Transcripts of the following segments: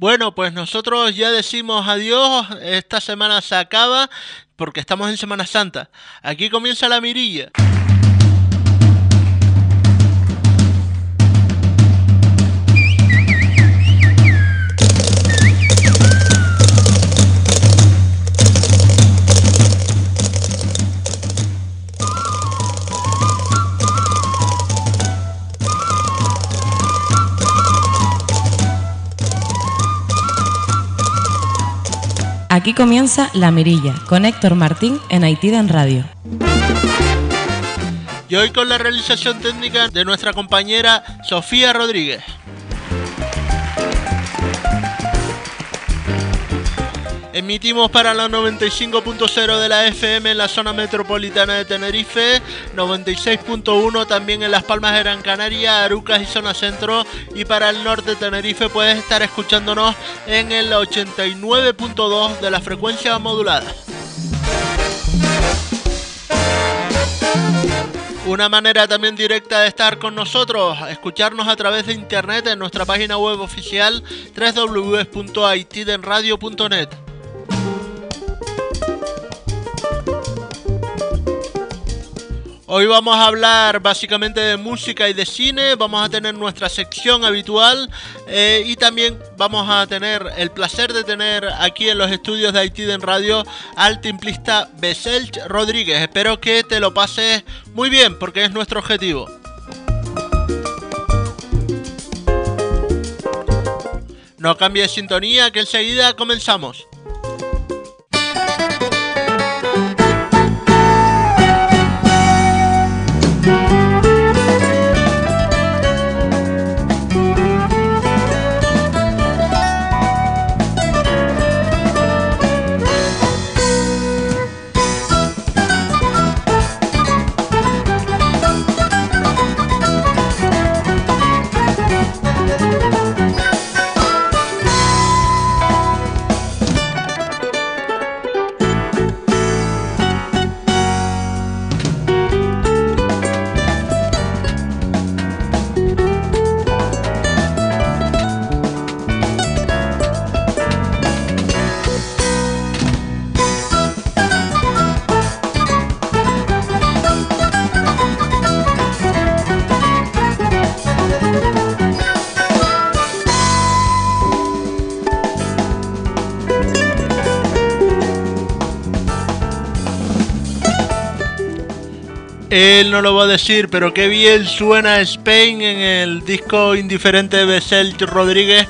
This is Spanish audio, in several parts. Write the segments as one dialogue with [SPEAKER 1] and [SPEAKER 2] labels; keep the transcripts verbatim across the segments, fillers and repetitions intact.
[SPEAKER 1] Bueno, pues nosotros ya decimos adiós, esta semana se acaba porque estamos en Semana Santa. Aquí comienza La Mirilla.
[SPEAKER 2] Aquí comienza La Mirilla, con Héctor Martín en Aitiden Radio.
[SPEAKER 1] Y hoy con la realización técnica de nuestra compañera Sofía Rodríguez. Emitimos para la noventa y cinco punto cero de la F M en la zona metropolitana de Tenerife, noventa y seis punto uno también en Las Palmas de Gran Canaria, Arucas y zona centro, y para el norte de Tenerife puedes estar escuchándonos en el ochenta y nueve punto dos de la frecuencia modulada. Una manera también directa de estar con nosotros, escucharnos a través de internet en nuestra página web oficial doble u doble u doble u punto aitidenradio punto net. Hoy vamos a hablar básicamente de música y de cine, vamos a tener nuestra sección habitual eh, y también vamos a tener el placer de tener aquí en los estudios de Aitiden Radio al timplista Beselch Rodríguez. Espero que te lo pases muy bien porque es nuestro objetivo. No cambie de sintonía que enseguida comenzamos. Él no lo va a decir, pero qué bien suena Spain en el disco indiferente de Beselch Rodríguez,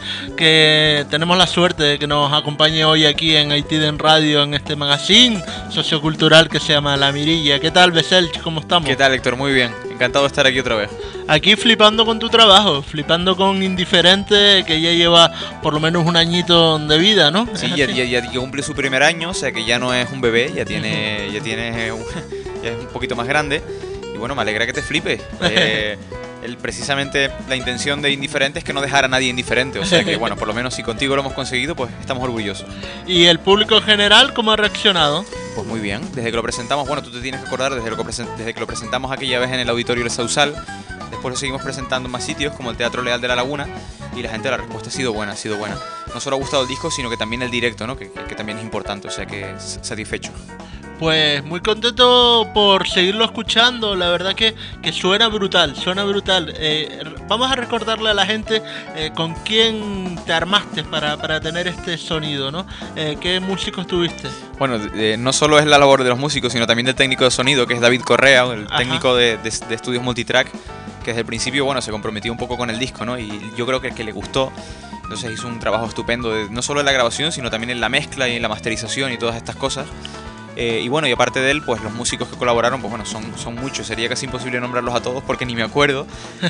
[SPEAKER 1] que tenemos la suerte de que nos acompañe hoy aquí en Aitiden Radio, en este magazine sociocultural que se llama La Mirilla. ¿Qué tal, Beselch? ¿Cómo estamos?
[SPEAKER 3] ¿Qué tal, Héctor? Muy bien. Encantado de estar aquí otra vez.
[SPEAKER 1] Aquí flipando con tu trabajo, flipando con Indiferente, que ya lleva por lo menos un añito de vida, ¿no?
[SPEAKER 3] Sí, ya, ya, ya cumple su primer año, o sea que ya no es un bebé, ya tiene, ya tiene un, ya es un poquito más grande. Y bueno, me alegra que te flipes. Eh, el, precisamente la intención de Indiferente es que no dejar a nadie indiferente. O sea que, bueno, por lo menos si contigo lo hemos conseguido, pues estamos orgullosos.
[SPEAKER 1] ¿Y el público en general cómo ha reaccionado?
[SPEAKER 3] Pues muy bien. Desde que lo presentamos, bueno, tú te tienes que acordar, desde, lo que, present, desde que lo presentamos aquella vez en el Auditorio El Sausal, después lo seguimos presentando en más sitios, como el Teatro Leal de la Laguna, y la gente, la respuesta ha sido buena, ha sido buena. No solo ha gustado el disco, sino que también el directo, ¿no? Que, que, que también es importante, o sea que satisfecho.
[SPEAKER 1] Pues muy contento por seguirlo escuchando, la verdad que, que suena brutal, suena brutal. Eh, vamos a recordarle a la gente eh, con quién te armaste para, para tener este sonido, ¿no? Eh, ¿Qué músicos tuviste?
[SPEAKER 3] Bueno, eh, no solo es la labor de los músicos, sino también del técnico de sonido, que es David Correa, el Ajá. técnico de, de, de estudios multitrack, que desde el principio, bueno, se comprometió un poco con el disco, ¿no? Y yo creo que, que le gustó. Entonces hizo un trabajo estupendo, de, no solo en la grabación, sino también en la mezcla y en la masterización y todas estas cosas. Eh, y bueno, y aparte de él, pues los músicos que colaboraron, pues bueno, son, son muchos. Sería casi imposible nombrarlos a todos porque ni me acuerdo.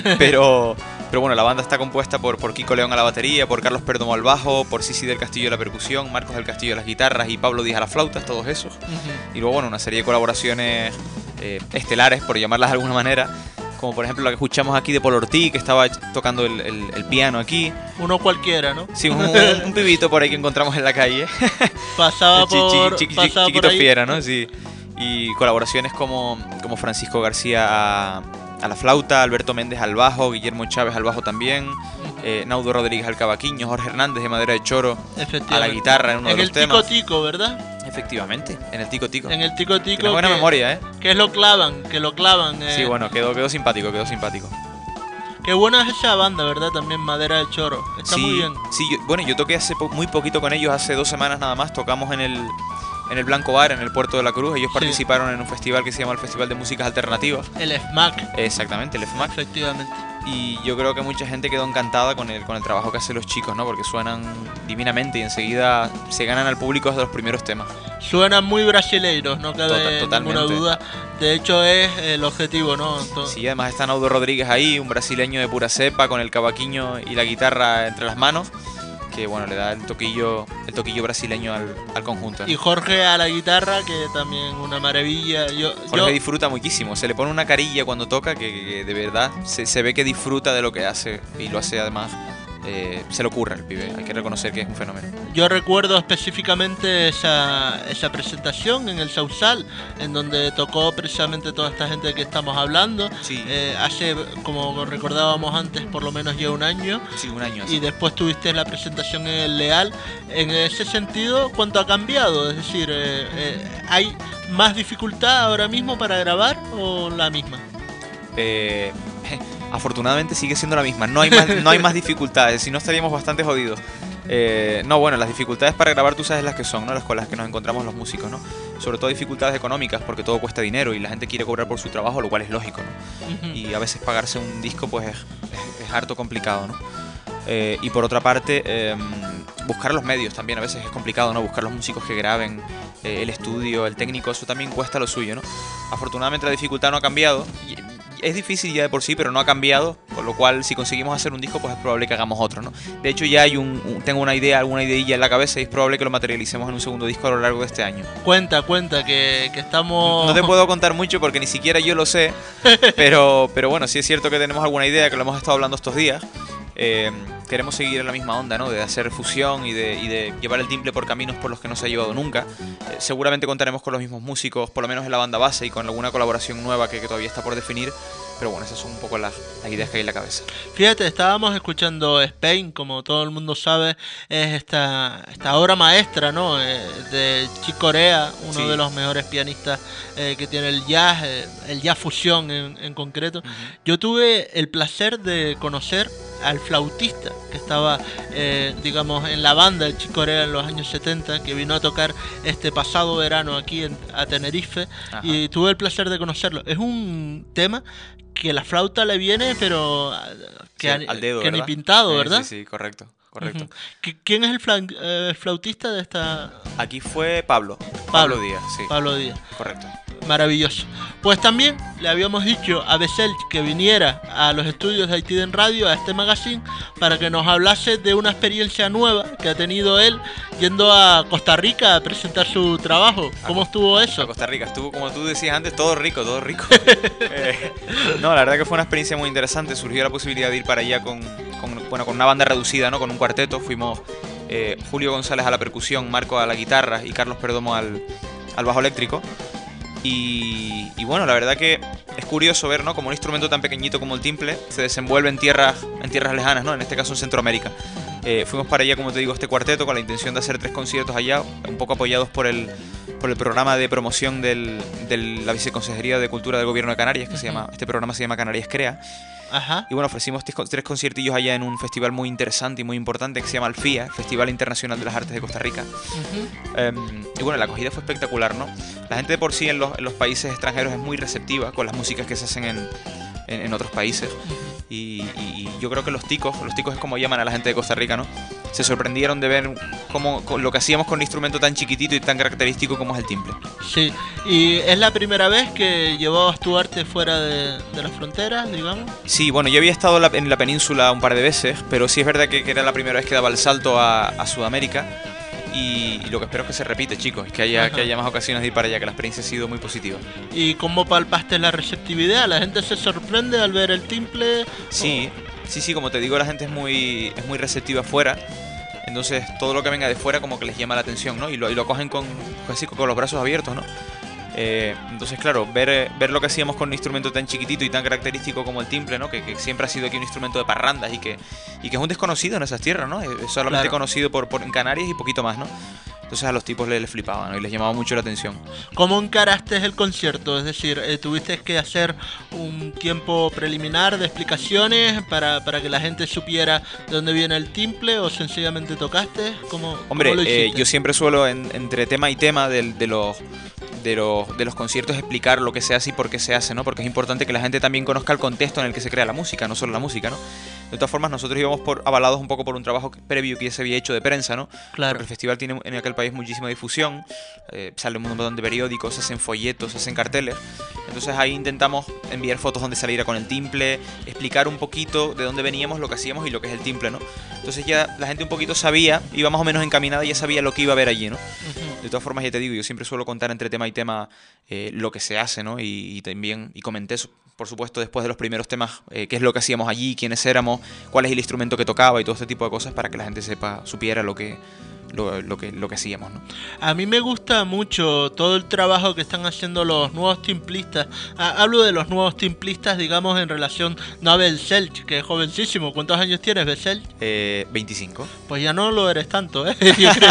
[SPEAKER 3] Pero, pero bueno, la banda está compuesta por, por Kiko León a la batería, por Carlos Perdomo al bajo, por Sisi del Castillo a la percusión, Marcos del Castillo a las guitarras y Pablo Díaz a las flautas, todos esos. Uh-huh. Y luego, bueno, una serie de colaboraciones eh, estelares, por llamarlas de alguna manera, como por ejemplo la que escuchamos aquí de Paul Ortiz, que estaba tocando el, el, el piano aquí.
[SPEAKER 1] Uno cualquiera, ¿no?
[SPEAKER 3] Sí, un, un pibito por ahí que encontramos en la calle.
[SPEAKER 1] Pasaba
[SPEAKER 3] chi,
[SPEAKER 1] por,
[SPEAKER 3] chi, chi,
[SPEAKER 1] pasaba
[SPEAKER 3] chiquito
[SPEAKER 1] por ahí.
[SPEAKER 3] fiera, ¿no? Sí. Y colaboraciones como, como Francisco García a, a la flauta, Alberto Méndez al bajo, Guillermo Chávez al bajo también, eh, Naudo Rodríguez al cavaquinho, Jorge Hernández de Madera de Choro a la guitarra en uno
[SPEAKER 1] en
[SPEAKER 3] de los temas.
[SPEAKER 1] En el Tico Tico, ¿verdad?
[SPEAKER 3] Efectivamente, en el Tico Tico.
[SPEAKER 1] En el Tico Tico.
[SPEAKER 3] Tiene buena
[SPEAKER 1] que,
[SPEAKER 3] memoria, ¿eh?
[SPEAKER 1] Que lo clavan, que lo clavan. Eh.
[SPEAKER 3] Sí, bueno, quedó, quedó simpático, quedó simpático.
[SPEAKER 1] Qué buena es esa banda, ¿verdad? También Madera de Choro. Está
[SPEAKER 3] sí,
[SPEAKER 1] muy bien.
[SPEAKER 3] Sí, yo, bueno, yo toqué hace po muy poquito con ellos, hace dos semanas nada más. Tocamos en el, en el Blanco Bar, en el Puerto de la Cruz. Ellos sí. participaron en un festival que se llama el Festival de Músicas Alternativas.
[SPEAKER 1] El F M A C.
[SPEAKER 3] Exactamente, el F M A C.
[SPEAKER 1] Efectivamente.
[SPEAKER 3] Y yo creo que mucha gente quedó encantada con el, con el trabajo que hacen los chicos, ¿no? Porque suenan divinamente y enseguida se ganan al público desde los primeros temas.
[SPEAKER 1] Suenan muy brasileiros, no cabe
[SPEAKER 3] Total, totalmente.
[SPEAKER 1] ninguna duda. De hecho es el objetivo, ¿no? Entonces...
[SPEAKER 3] Sí, además está Naudo Rodríguez ahí, un brasileño de pura cepa con el cavaquinho y la guitarra entre las manos, que bueno, le da el toquillo, el toquillo brasileño al, al conjunto, ¿no?
[SPEAKER 1] Y Jorge a la guitarra, que también una maravilla. Yo,
[SPEAKER 3] Jorge
[SPEAKER 1] yo...
[SPEAKER 3] disfruta muchísimo, se le pone una carilla cuando toca que, que de verdad se, se ve que disfruta de lo que hace y lo hace además, eh, se le ocurre al pibe, hay que reconocer que es un fenómeno.
[SPEAKER 1] Yo recuerdo específicamente esa, esa presentación en el Sausal, en donde tocó precisamente toda esta gente que estamos hablando.
[SPEAKER 3] Sí.
[SPEAKER 1] Eh, hace, como recordábamos antes, por lo menos ya un año.
[SPEAKER 3] Sí, un año así.
[SPEAKER 1] Y después tuviste la presentación en el Leal. En ese sentido, ¿cuánto ha cambiado? Es decir, eh, eh, ¿hay más dificultad ahora mismo para grabar o la misma?
[SPEAKER 3] Eh... Afortunadamente sigue siendo la misma, no hay más, no hay más dificultades, si no estaríamos bastante jodidos. Eh, no, bueno, las dificultades para grabar tú sabes las que son, ¿no? Las con las que nos encontramos los músicos, ¿no? Sobre todo dificultades económicas, porque todo cuesta dinero y la gente quiere cobrar por su trabajo, lo cual es lógico, ¿no? Uh-huh. Y a veces pagarse un disco pues es, es, es harto complicado, ¿no? Eh, y por otra parte, eh, buscar los medios también a veces es complicado, ¿no? Buscar los músicos que graben, eh, el estudio, el técnico, eso también cuesta lo suyo, ¿no? Afortunadamente la dificultad no ha cambiado. Y, es difícil ya de por sí, pero no ha cambiado, con lo cual si conseguimos hacer un disco pues es probable que hagamos otro, ¿no? De hecho ya hay un, un tengo una idea, alguna ideilla en la cabeza y es probable que lo materialicemos en un segundo disco a lo largo de este año.
[SPEAKER 1] Cuenta, cuenta, que, que estamos...
[SPEAKER 3] No te puedo contar mucho porque ni siquiera yo lo sé, pero, pero bueno, sí es cierto que tenemos alguna idea, que lo hemos estado hablando estos días. Eh, queremos seguir en la misma onda, ¿no? De hacer fusión y de, y de llevar el timple por caminos por los que no se ha llevado nunca. Eh, seguramente contaremos con los mismos músicos, por lo menos en la banda base, y con alguna colaboración nueva que, que todavía está por definir. Pero bueno, esas son un poco las, las ideas que hay en la cabeza.
[SPEAKER 1] Fíjate, estábamos escuchando Spain, como todo el mundo sabe, es esta, esta obra maestra, ¿no? Eh, de Chick Corea, uno sí. de los mejores pianistas eh, que tiene el jazz, eh, el jazz fusión en, en concreto. Uh-huh. Yo tuve el placer de conocer al flautista que estaba, eh, digamos, en la banda de Chick Corea en los años setenta, que vino a tocar este pasado verano aquí en, a Tenerife. Ajá. Y tuve el placer de conocerlo. Es un tema que la flauta le viene, pero que,
[SPEAKER 3] sí, al dedo,
[SPEAKER 1] que ni pintado,
[SPEAKER 3] sí,
[SPEAKER 1] ¿verdad?
[SPEAKER 3] Sí, sí, correcto, correcto.
[SPEAKER 1] Uh-huh. ¿Quién es el, flan, eh, el flautista de esta...?
[SPEAKER 3] Aquí fue Pablo, Pablo,
[SPEAKER 1] Pablo
[SPEAKER 3] Díaz, sí.
[SPEAKER 1] Pablo Díaz.
[SPEAKER 3] Correcto.
[SPEAKER 1] Maravilloso. Pues también le habíamos dicho a Bessel que viniera a los estudios de Haití en Radio, a este magazine, para que nos hablase de una experiencia nueva que ha tenido él yendo a Costa Rica a presentar su trabajo. ¿Cómo a, estuvo eso?
[SPEAKER 3] A Costa Rica estuvo, como tú decías antes, todo rico, todo rico. eh, no, la verdad que fue una experiencia muy interesante. Surgió la posibilidad de ir para allá con, con, bueno, con una banda reducida, ¿no? Con un cuarteto. Fuimos eh, Julio González a la percusión, Marco a la guitarra y Carlos Perdomo al, al bajo eléctrico. Y, y bueno, la verdad que es curioso ver, ¿no? Como un instrumento tan pequeñito como el timple se desenvuelve en tierras, en tierras lejanas, ¿no? En este caso en Centroamérica. Eh, fuimos para allá, como te digo, este cuarteto con la intención de hacer tres conciertos allá, un poco apoyados por el, por el programa de promoción de la Viceconsejería de Cultura del Gobierno de Canarias, que se llama, este programa se llama Canarias Crea.
[SPEAKER 1] Ajá.
[SPEAKER 3] Y bueno, ofrecimos tres conciertillos allá en un festival muy interesante y muy importante que se llama el FIA, Festival Internacional de las Artes de Costa Rica. Uh-huh. um, y bueno, la acogida fue espectacular, ¿no? La gente de por sí en los, en los países extranjeros es muy receptiva con las músicas que se hacen en, en, en otros países. Uh-huh. y, y yo creo que los ticos, los ticos es como llaman a la gente de Costa Rica, ¿no? Se sorprendieron de ver cómo, lo que hacíamos con un instrumento tan chiquitito y tan característico como es el timple.
[SPEAKER 1] Sí, y es la primera vez que llevabas tu arte fuera de, de las fronteras, digamos.
[SPEAKER 3] Sí, bueno, yo había estado en la, en la península un par de veces, pero sí es verdad que, que era la primera vez que daba el salto a, a Sudamérica. Y, y lo que espero es que se repite, chicos, que haya, que haya más ocasiones de ir para allá, que la experiencia ha sido muy positiva.
[SPEAKER 1] ¿Y cómo palpaste la receptividad? ¿La gente se sorprende al ver el timple?
[SPEAKER 3] Sí, o... sí, sí, como te digo, la gente es muy, es muy receptiva afuera. Entonces todo lo que venga de fuera como que les llama la atención, ¿no? Y lo, y lo cogen con, así, con los brazos abiertos, ¿no? Eh, entonces, claro, ver, ver lo que hacíamos con un instrumento tan chiquitito y tan característico como el timple, ¿no? Que, que siempre ha sido aquí un instrumento de parrandas y que, y que es un desconocido en esas tierras, ¿no? Es solamente claro. conocido por, por en Canarias y poquito más, ¿no? Entonces a los tipos les, les flipaban, ¿no? Y les llamaba mucho la atención.
[SPEAKER 1] ¿Cómo encaraste el concierto? Es decir, eh, ¿tuviste que hacer un tiempo preliminar de explicaciones para, para que la gente supiera de dónde viene el timple o sencillamente tocaste? ¿Cómo,
[SPEAKER 3] Hombre,
[SPEAKER 1] ¿cómo lo hiciste?
[SPEAKER 3] Eh, yo siempre suelo, en, entre tema y tema de, de los... De los, de los conciertos explicar lo que se hace y por qué se hace, ¿no? Porque es importante que la gente también conozca el contexto en el que se crea la música, no solo la música, ¿no? De todas formas, nosotros íbamos por, avalados un poco por un trabajo previo que ya se había hecho de prensa, ¿no?
[SPEAKER 1] Claro.
[SPEAKER 3] Porque el festival tiene en aquel país muchísima difusión, eh, sale un montón de periódicos, se hacen folletos, se hacen carteles. Entonces ahí intentamos enviar fotos donde saliera con el timple, explicar un poquito de dónde veníamos, lo que hacíamos y lo que es el timple, ¿no? Entonces ya la gente un poquito sabía, iba más o menos encaminada y ya sabía lo que iba a ver allí, ¿no? Uh-huh. De todas formas, ya te digo, yo siempre suelo contar entre tema y tema eh, lo que se hace, ¿no? Y, y también, y comenté, por supuesto, después de los primeros temas, eh, qué es lo que hacíamos allí, quiénes éramos, cuál es el instrumento que tocaba y todo este tipo de cosas para que la gente sepa, supiera lo que... Lo, lo, que, lo que hacíamos, ¿no?
[SPEAKER 1] A mí me gusta mucho todo el trabajo que están haciendo los nuevos timplistas. Ah, hablo de los nuevos timplistas, digamos, en relación no a Beselch, que es jovencísimo. ¿Cuántos años tienes, Beselch?
[SPEAKER 3] Eh, veinticinco.
[SPEAKER 1] Pues ya no lo eres tanto, ¿eh? Yo creo...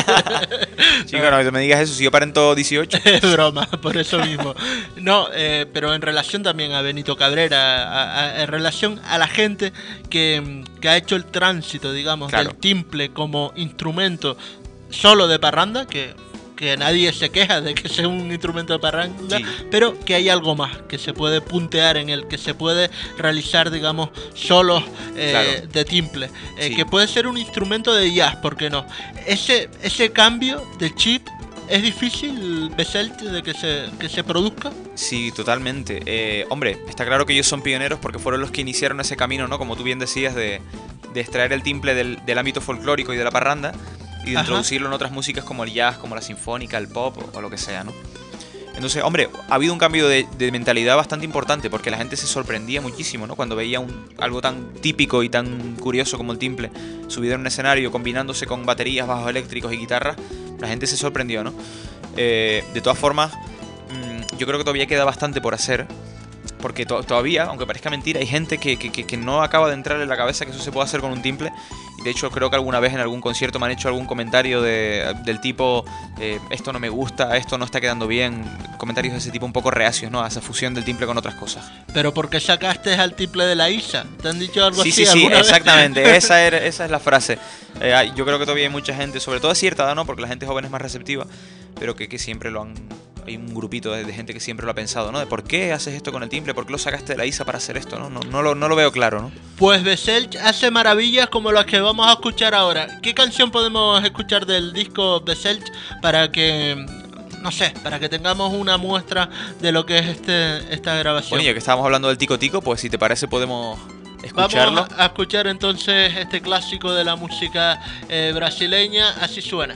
[SPEAKER 3] Chico, no me digas eso, si yo parento dieciocho.
[SPEAKER 1] Es broma, por eso mismo. No, eh, pero en relación también a Benito Cabrera, a, a, en relación a la gente que, que ha hecho el tránsito, digamos, claro. del timple como instrumento solo de parranda, que, que nadie se queja de que sea un instrumento de parranda, sí. pero que hay algo más, que se puede puntear en el que se puede realizar, digamos, solos eh, claro. de timple, eh, sí. que puede ser un instrumento de jazz, ¿por qué no? Ese, ese cambio de chip, ¿es difícil, Beselch, de que se, que se produzca?
[SPEAKER 3] Sí, totalmente. Eh, hombre, está claro que ellos son pioneros porque fueron los que iniciaron ese camino, ¿no? Como tú bien decías, de, de extraer el timple del, del ámbito folclórico y de la parranda y de Ajá. introducirlo en otras músicas como el jazz, como la sinfónica, el pop o, o lo que sea, ¿no? Entonces, hombre, ha habido un cambio de, de mentalidad bastante importante porque la gente se sorprendía muchísimo, ¿no? Cuando veía un, algo tan típico y tan curioso como el timple subido en un escenario combinándose con baterías, bajos eléctricos y guitarras, la gente se sorprendió, ¿no? Eh, de todas formas, mmm, yo creo que todavía queda bastante por hacer porque to- todavía, aunque parezca mentira, hay gente que, que, que no acaba de entrarle en la cabeza que eso se puede hacer con un timple. De hecho, creo que alguna vez en algún concierto me han hecho algún comentario de, del tipo eh, esto no me gusta, esto no está quedando bien. Comentarios de ese tipo un poco reacios, ¿no? A esa fusión del timple con otras cosas.
[SPEAKER 1] ¿Pero por qué sacaste al timple de la Isa? ¿Te han dicho algo
[SPEAKER 3] sí,
[SPEAKER 1] así?
[SPEAKER 3] Sí, sí, sí,
[SPEAKER 1] vez?
[SPEAKER 3] exactamente. esa, era, esa es la frase. Eh, yo creo que todavía hay mucha gente, sobre todo a cierta edad, ¿no? Porque la gente joven es más receptiva, pero que, que siempre lo han... Hay un grupito de, de gente que siempre lo ha pensado, ¿no? De por qué haces esto con el timple, por qué lo sacaste de la Isa para hacer esto, ¿no? No, no, lo, no lo veo claro, ¿no?
[SPEAKER 1] Pues Beselch hace maravillas como las que vamos a escuchar ahora. ¿Qué canción podemos escuchar del disco Beselch para que, no sé, para que tengamos una muestra de lo que es este esta grabación?
[SPEAKER 3] Bueno, ya que estábamos hablando del Tico Tico, pues si te parece podemos escucharlo.
[SPEAKER 1] Vamos a escuchar entonces este clásico de la música eh, brasileña, así suena.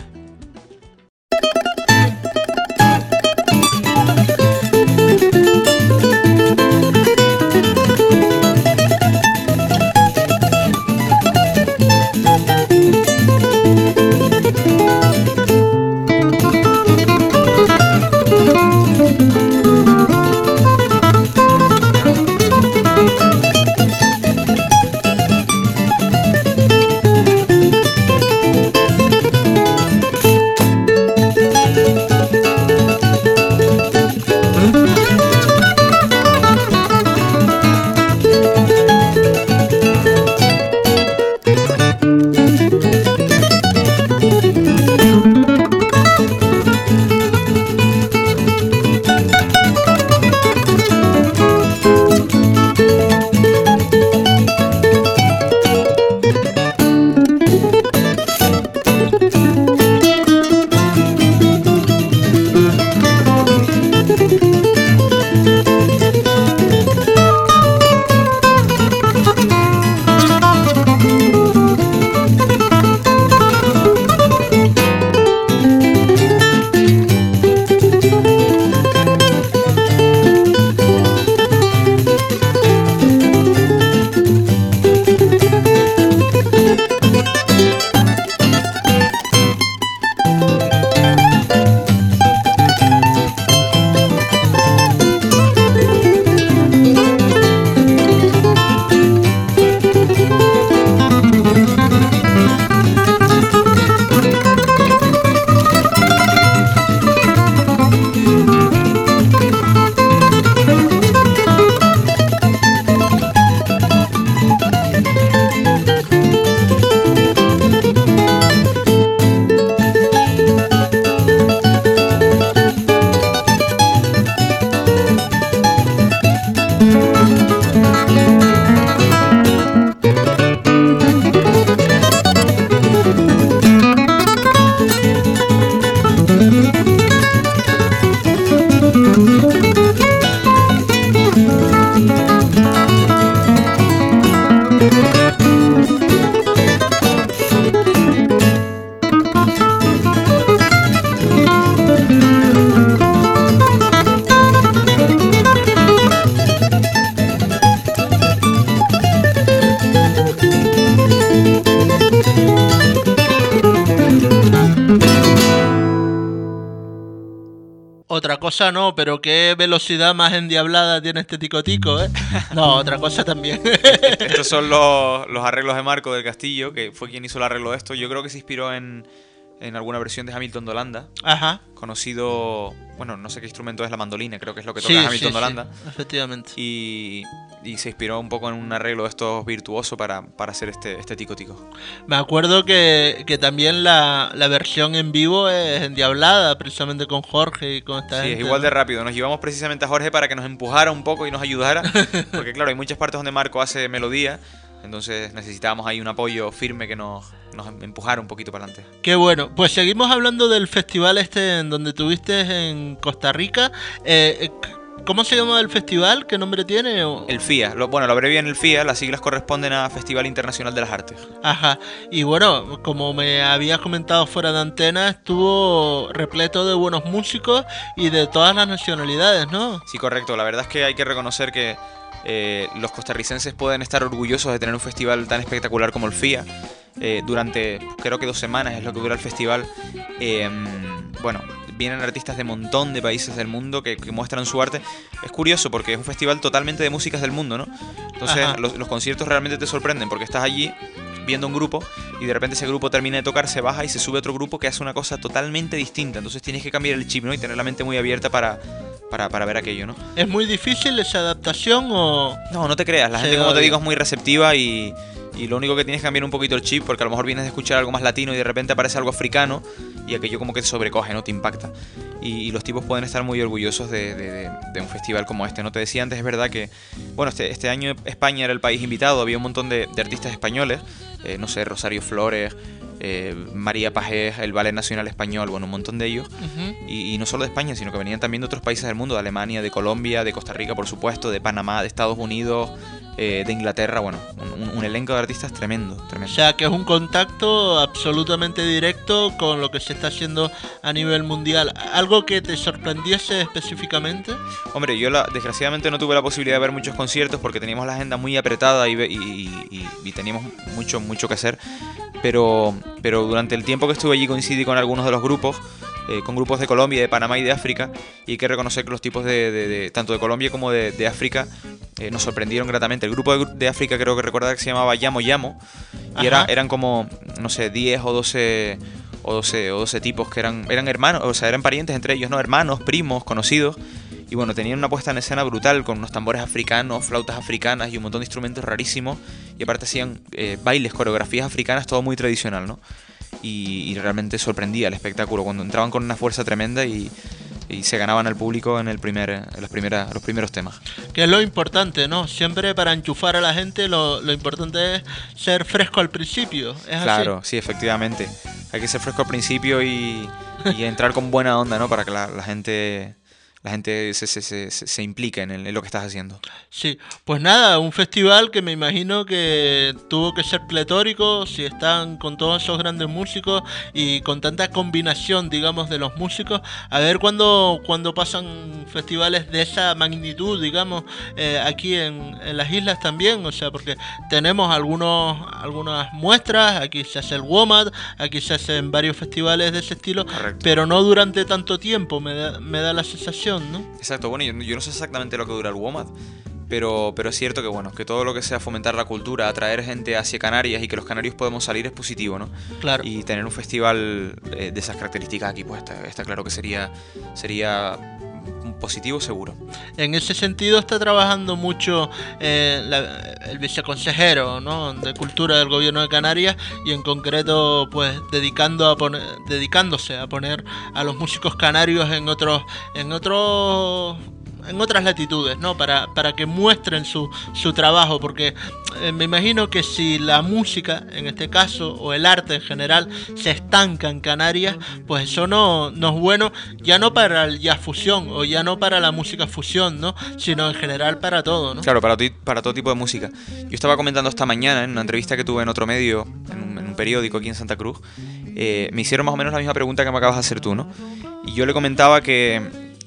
[SPEAKER 1] otra cosa no, pero qué velocidad más endiablada tiene este tico-tico, ¿eh? No, otra cosa también.
[SPEAKER 3] Estos son los, los arreglos de Marco del Castillo, que fue quien hizo el arreglo de esto. Yo creo que se inspiró en, en alguna versión de Hamilton de Holanda.
[SPEAKER 1] Ajá.
[SPEAKER 3] Conocido, bueno, no sé qué instrumento es la mandolina, creo que es lo que toca
[SPEAKER 1] Sí,
[SPEAKER 3] Hamilton
[SPEAKER 1] sí,
[SPEAKER 3] de Holanda.
[SPEAKER 1] sí, efectivamente.
[SPEAKER 3] Y, y se inspiró un poco en un arreglo de estos virtuoso para, para hacer este, este tico-tico.
[SPEAKER 1] Me acuerdo que, que también la, la versión en vivo es endiablada, precisamente con Jorge y con esta
[SPEAKER 3] Sí,
[SPEAKER 1] gente,
[SPEAKER 3] es igual
[SPEAKER 1] ¿no?
[SPEAKER 3] de rápido. Nos llevamos precisamente a Jorge para que nos empujara un poco y nos ayudara. Porque claro, hay muchas partes donde Marco hace melodía. Entonces necesitábamos ahí un apoyo firme que nos, nos empujara un poquito para adelante.
[SPEAKER 1] Qué bueno. Pues seguimos hablando del festival este en donde tuviste en Costa Rica. Eh, ¿Cómo se llama el festival? ¿Qué nombre tiene? O...
[SPEAKER 3] El F I A. Lo, bueno, lo abrevian el F I A. Las siglas corresponden a Festival Internacional de las Artes.
[SPEAKER 1] Ajá. Y bueno, como me habías comentado fuera de antena, estuvo repleto de buenos músicos y de todas las nacionalidades, ¿no?
[SPEAKER 3] Sí, correcto. La verdad es que hay que reconocer que Eh, los costarricenses pueden estar orgullosos de tener un festival tan espectacular como el F I A. Eh, durante, creo que dos semanas es lo que dura el festival. Eh, bueno, vienen artistas de un montón de países del mundo que, que muestran su arte. Es curioso porque es un festival totalmente de músicas del mundo, ¿no? Entonces los, los conciertos realmente te sorprenden porque estás allí viendo un grupo y de repente ese grupo termina de tocar, se baja y se sube otro grupo que hace una cosa totalmente distinta. Entonces tienes que cambiar el chip, ¿no? Y tener la mente muy abierta para... Para, para ver aquello, ¿no?
[SPEAKER 1] ¿Es muy difícil esa adaptación o...?
[SPEAKER 3] No, no te creas. La
[SPEAKER 1] Se
[SPEAKER 3] gente, como te
[SPEAKER 1] odia.
[SPEAKER 3] digo, es muy receptiva y, y lo único que tienes es cambiar un poquito el chip porque a lo mejor vienes de escuchar algo más latino y de repente aparece algo africano y aquello como que te sobrecoge, ¿no? Te impacta. Y, y los tipos pueden estar muy orgullosos de, de, de, de un festival como este. No te decía antes, es verdad que, bueno, este, este año España era el país invitado, había un montón de, de artistas españoles, eh, no sé, Rosario Flores... Eh, María Pajés, el Ballet Nacional Español, bueno, un montón de ellos.
[SPEAKER 1] Uh-huh.
[SPEAKER 3] y, y no solo de España, sino que venían también de otros países del mundo, de Alemania, de Colombia, de Costa Rica, por supuesto, de Panamá, de Estados Unidos, eh, de Inglaterra, bueno, un, un elenco de artistas tremendo, tremendo.
[SPEAKER 1] O sea, que es un contacto absolutamente directo con lo que se está haciendo a nivel mundial. ¿Algo que te sorprendiese específicamente?
[SPEAKER 3] Hombre, yo la, desgraciadamente no tuve la posibilidad de ver muchos conciertos porque teníamos la agenda muy apretada y, y, y, y teníamos mucho, mucho que hacer. Pero, pero durante el tiempo que estuve allí coincidí con algunos de los grupos, eh, con grupos de Colombia, de Panamá y de África, y hay que reconocer que los tipos de, de, de tanto de Colombia como de, de África eh, nos sorprendieron gratamente. El grupo de, de África creo que recordar que se llamaba Llamo Llamo, y era, eran como, no sé, diez o doce o doce o doce tipos que eran, eran hermanos, o sea, eran parientes entre ellos, ¿no? Hermanos, primos, conocidos. Y bueno, tenían una puesta en escena brutal con unos tambores africanos, flautas africanas y un montón de instrumentos rarísimos. Y aparte hacían eh, bailes, coreografías africanas, todo muy tradicional, ¿no? Y, y realmente sorprendía el espectáculo cuando entraban con una fuerza tremenda y, y se ganaban al público en el primer, en los, primera, los primeros temas.
[SPEAKER 1] Que es lo importante, ¿no? Siempre para enchufar a la gente lo, lo importante es ser fresco al principio. ¿Es
[SPEAKER 3] Claro,
[SPEAKER 1] así?
[SPEAKER 3] sí, efectivamente. Hay que ser fresco al principio y, y entrar con buena onda, ¿no? Para que la, la gente... la gente se, se, se, se implica en, el, en lo que estás haciendo.
[SPEAKER 1] Sí, pues nada, un festival que me imagino que tuvo que ser pletórico si están con todos esos grandes músicos y con tanta combinación, digamos, de los músicos. A ver cuándo cuando pasan festivales de esa magnitud, digamos, eh, aquí en, en las islas también, o sea, porque tenemos algunos algunas muestras, aquí se hace el WOMAD, aquí se hacen varios festivales de ese estilo,
[SPEAKER 3] Correcto.
[SPEAKER 1] pero no durante tanto tiempo, me da, me da la sensación, ¿no?
[SPEAKER 3] Exacto, bueno, yo, yo no sé exactamente lo que dura el WOMAD, pero, pero es cierto que bueno, que todo lo que sea fomentar la cultura, atraer gente hacia Canarias y que los canarios podamos salir es positivo, ¿no?
[SPEAKER 1] Claro.
[SPEAKER 3] Y tener un festival eh, de esas características aquí, pues está, está claro que sería, sería un positivo seguro.
[SPEAKER 1] En ese sentido está trabajando mucho eh, la, el viceconsejero, ¿no?, de Cultura del Gobierno de Canarias y en concreto pues dedicando a poner, dedicándose a poner a los músicos canarios en otros en otros en otras latitudes, ¿no? Para, para que muestren su, su trabajo, porque eh, me imagino que si la música, en este caso, o el arte en general, se estanca en Canarias, pues eso no, no es bueno, ya no para el jazz fusión, o ya no para la música fusión, ¿no?, sino en general para todo, ¿no?
[SPEAKER 3] Claro, para, para todo tipo de música. Yo estaba comentando esta mañana en una entrevista que tuve en otro medio, en un, en un periódico aquí en Santa Cruz, eh, me hicieron más o menos la misma pregunta que me acabas de hacer tú, ¿no? Y yo le comentaba que...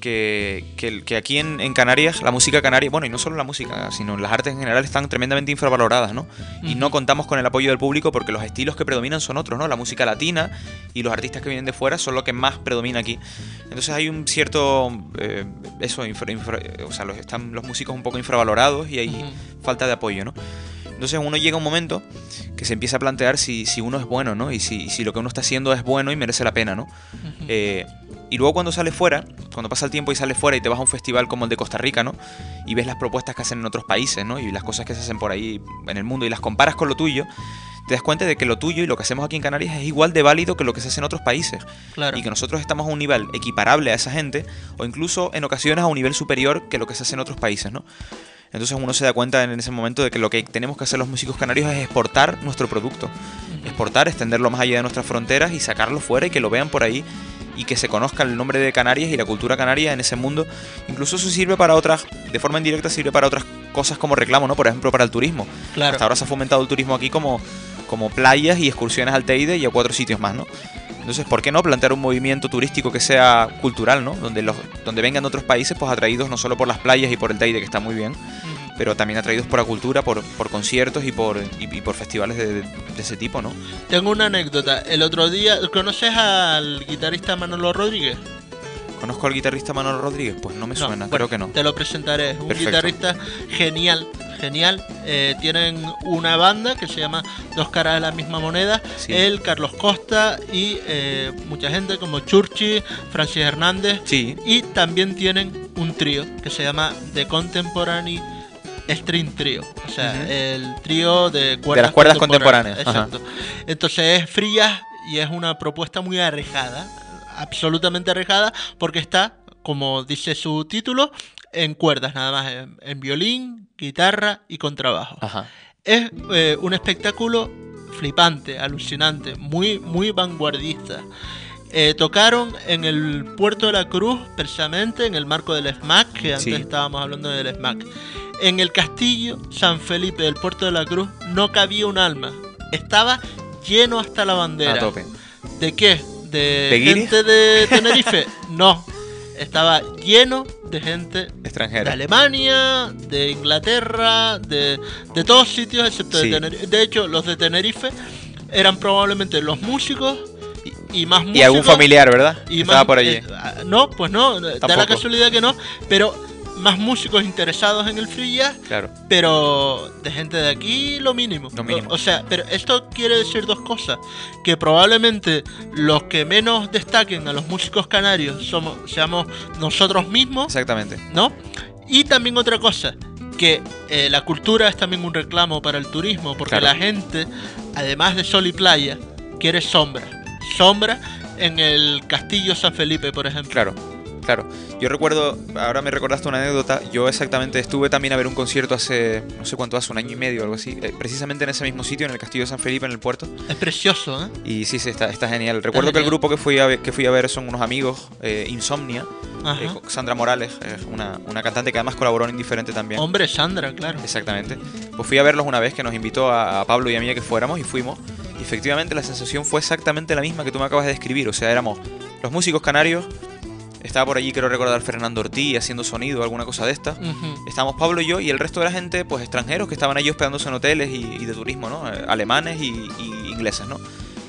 [SPEAKER 3] que, que, que aquí en, en Canarias, la música canaria, bueno, y no solo la música, sino las artes en general están tremendamente infravaloradas, ¿no? Y no contamos con el apoyo del público porque los estilos que predominan son otros, ¿no? La música latina y los artistas que vienen de fuera son lo que más predomina aquí. Entonces hay un cierto, eh, eso, infra, infra, o sea, los, están los músicos un poco infravalorados y hay uh-huh. falta de apoyo, ¿no? Entonces uno llega a un momento que se empieza a plantear si, si uno es bueno, ¿no? Y si, si lo que uno está haciendo es bueno y merece la pena, ¿no? Uh-huh. Eh, y luego cuando sales fuera, cuando pasa el tiempo y sales fuera y te vas a un festival como el de Costa Rica, ¿no? Y ves las propuestas que hacen en otros países, ¿no? Y las cosas que se hacen por ahí en el mundo y las comparas con lo tuyo, te das cuenta de que lo tuyo y lo que hacemos aquí en Canarias es igual de válido que lo que se hace en otros países.
[SPEAKER 1] Claro.
[SPEAKER 3] Y que nosotros estamos a un nivel equiparable a esa gente o incluso en ocasiones a un nivel superior que lo que se hace en otros países, ¿no? Entonces uno se da cuenta en ese momento de que lo que tenemos que hacer los músicos canarios es exportar nuestro producto. Uh-huh. Exportar, extenderlo más allá de nuestras fronteras y sacarlo fuera y que lo vean por ahí y que se conozca el nombre de Canarias y la cultura canaria en ese mundo. Incluso eso sirve para otras, de forma indirecta sirve para otras cosas como reclamo, ¿no? Por ejemplo, para el turismo.
[SPEAKER 1] Claro.
[SPEAKER 3] Hasta ahora se ha fomentado el turismo aquí como, como playas y excursiones al Teide y a cuatro sitios más, ¿no? Entonces, ¿por qué no plantear un movimiento turístico que sea cultural, ¿no? Donde, los, donde vengan de otros países, pues atraídos no solo por las playas y por el Teide, que está muy bien, uh-huh. pero también atraídos por la cultura, por, por conciertos y por, y, y por festivales de, de, de ese tipo, ¿no?
[SPEAKER 1] Tengo una anécdota. El otro día, ¿conoces al guitarrista Manolo Rodríguez?
[SPEAKER 3] ¿Conozco al guitarrista Manolo Rodríguez? Pues no me suena, no, bueno, creo que no.
[SPEAKER 1] Te lo presentaré. Un
[SPEAKER 3] Perfecto.
[SPEAKER 1] Guitarrista genial, genial. Eh, tienen una banda que se llama Dos Caras de la Misma Moneda. Sí. Él, Carlos Costa y eh, mucha gente como Churchi, Francis Hernández.
[SPEAKER 3] Sí.
[SPEAKER 1] Y también tienen un trío que se llama The Contemporary String Trio. O sea, uh-huh. el trío de cuerdas,
[SPEAKER 3] de las cuerdas contemporáneas.
[SPEAKER 1] contemporáneas. Exacto. Ajá. Entonces es frías y es una propuesta muy arriesgada. Absolutamente arriesgada porque está, como dice su título, en cuerdas nada más, en, en violín, guitarra y contrabajo.
[SPEAKER 3] Ajá.
[SPEAKER 1] Es eh, un espectáculo flipante, alucinante, muy, muy vanguardista. Eh, tocaron en el Puerto de la Cruz, precisamente en el marco del S M A C, que antes sí. estábamos hablando del S M A C. En el castillo San Felipe del Puerto de la Cruz no cabía un alma, estaba lleno hasta la bandera.
[SPEAKER 3] A tope.
[SPEAKER 1] ¿De qué? ¿De,
[SPEAKER 3] ¿De
[SPEAKER 1] gente de Tenerife? No, estaba lleno de gente
[SPEAKER 3] extranjera,
[SPEAKER 1] de Alemania, de Inglaterra, de, de todos sitios excepto sí. de Tenerife. De hecho, los de Tenerife eran probablemente los músicos y, y más músicos.
[SPEAKER 3] Y algún familiar, ¿verdad?
[SPEAKER 1] Y
[SPEAKER 3] Estaba
[SPEAKER 1] más,
[SPEAKER 3] por allí.
[SPEAKER 1] Eh, no, pues no, Tampoco. Da la casualidad que no, pero más músicos interesados en el free jazz,
[SPEAKER 3] claro.
[SPEAKER 1] pero de gente de aquí lo mínimo.
[SPEAKER 3] Lo mínimo.
[SPEAKER 1] O, o sea, pero esto quiere decir dos cosas, que probablemente los que menos destaquen a los músicos canarios somos, seamos nosotros mismos.
[SPEAKER 3] Exactamente.
[SPEAKER 1] ¿No? Y también otra cosa, que eh, la cultura es también un reclamo para el turismo, porque claro. la gente, además de sol y playa, quiere sombra. Sombra en el Castillo San Felipe, por ejemplo.
[SPEAKER 3] Claro. Claro, yo recuerdo, ahora me recordaste una anécdota, yo exactamente estuve también a ver un concierto hace, no sé cuánto hace, un año y medio o algo así, eh, precisamente en ese mismo sitio, en el Castillo de San Felipe, en el puerto.
[SPEAKER 1] Es precioso, ¿eh?
[SPEAKER 3] Y sí, sí, está, está genial. Recuerdo está que genial. El grupo que fui a ver, que fui a ver son unos amigos, eh, Insomnia, eh, Sandra Morales, eh, una, una cantante que además colaboró en Indiferente también.
[SPEAKER 1] Hombre, Sandra, claro.
[SPEAKER 3] Exactamente. Pues fui a verlos una vez que nos invitó a, a Pablo y a mí a que fuéramos y fuimos. Y efectivamente la sensación fue exactamente la misma que tú me acabas de describir, o sea, éramos los músicos canarios. Estaba por allí, quiero recordar, Fernando Ortiz haciendo sonido, alguna cosa de esta. Uh-huh. Estábamos Pablo y yo y el resto de la gente, pues extranjeros que estaban allí hospedándose en hoteles y, y de turismo, ¿no? Alemanes y, y ingleses, ¿no?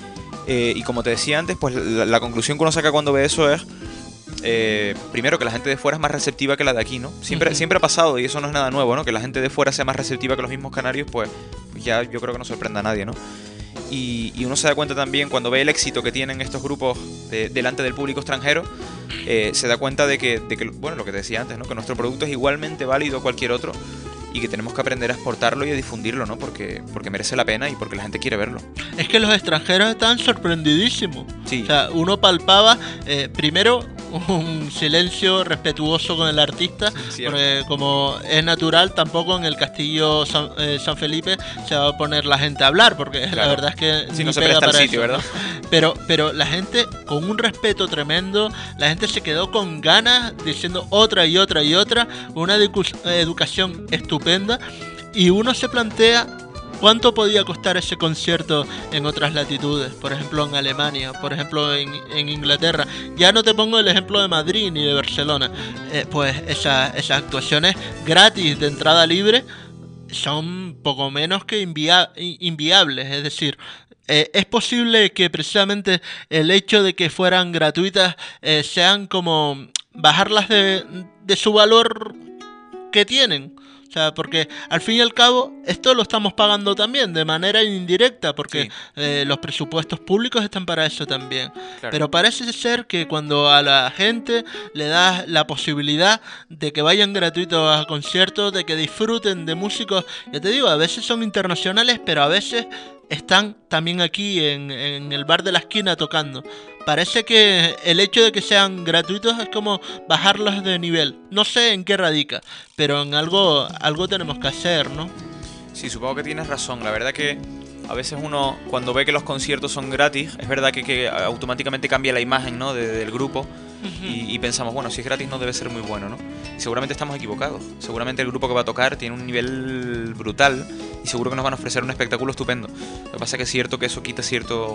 [SPEAKER 3] Eh, y como te decía antes, pues la, la conclusión que uno saca cuando ve eso es, eh, primero, que la gente de fuera es más receptiva que la de aquí, ¿no? Siempre, uh-huh. siempre ha pasado y eso no es nada nuevo, ¿no? Que la gente de fuera sea más receptiva que los mismos canarios, pues, pues ya yo creo que no sorprenda a nadie, ¿no? Y, y uno se da cuenta también cuando ve el éxito que tienen estos grupos de, delante del público extranjero, eh, se da cuenta de que, de que, bueno, lo que te decía antes, ¿no? Que nuestro producto es igualmente válido a cualquier otro y que tenemos que aprender a exportarlo y a difundirlo, ¿no? Porque, porque merece la pena y porque la gente quiere verlo.
[SPEAKER 1] Es que los extranjeros están sorprendidísimos.
[SPEAKER 3] Sí.
[SPEAKER 1] O sea, uno palpaba, eh, primero, un silencio respetuoso con el artista, sí, porque como es natural, tampoco en el Castillo San, eh, San Felipe se va a poner la gente a hablar, porque claro. la verdad es que
[SPEAKER 3] sí, no se presta el sitio, ¿verdad?
[SPEAKER 1] Pero, pero la gente, con un respeto tremendo, la gente se quedó con ganas, diciendo otra y otra y otra, una edu- educación estupenda, y uno se plantea ¿cuánto podía costar ese concierto en otras latitudes? Por ejemplo, en Alemania, por ejemplo, en, en Inglaterra. Ya no te pongo el ejemplo de Madrid ni de Barcelona. Eh, pues esa, esas actuaciones gratis de entrada libre son poco menos que invia inviables. Es decir, eh, es posible que precisamente el hecho de que fueran gratuitas eh, sean como bajarlas de, de su valor que tienen. O sea, porque al fin y al cabo esto lo estamos pagando también de manera indirecta, porque sí. eh, los presupuestos públicos están para eso también. Claro. Pero parece ser que cuando a la gente le das la posibilidad de que vayan gratuitos a conciertos, de que disfruten de músicos, ya te digo, a veces son internacionales, pero a veces están también aquí en, en el bar de la esquina tocando. Parece que el hecho de que sean gratuitos es como bajarlos de nivel. No sé en qué radica, pero en algo, algo tenemos que hacer, ¿no?
[SPEAKER 3] Sí, supongo que tienes razón. La verdad que a veces uno, cuando ve que los conciertos son gratis, es verdad que, que automáticamente cambia la imagen, ¿no?, de, del grupo. Uh-huh. y, y pensamos, bueno, si es gratis no debe ser muy bueno, ¿no? Y seguramente estamos equivocados. Seguramente el grupo que va a tocar tiene un nivel brutal y seguro que nos van a ofrecer un espectáculo estupendo. Lo que pasa es que es cierto que eso quita cierto...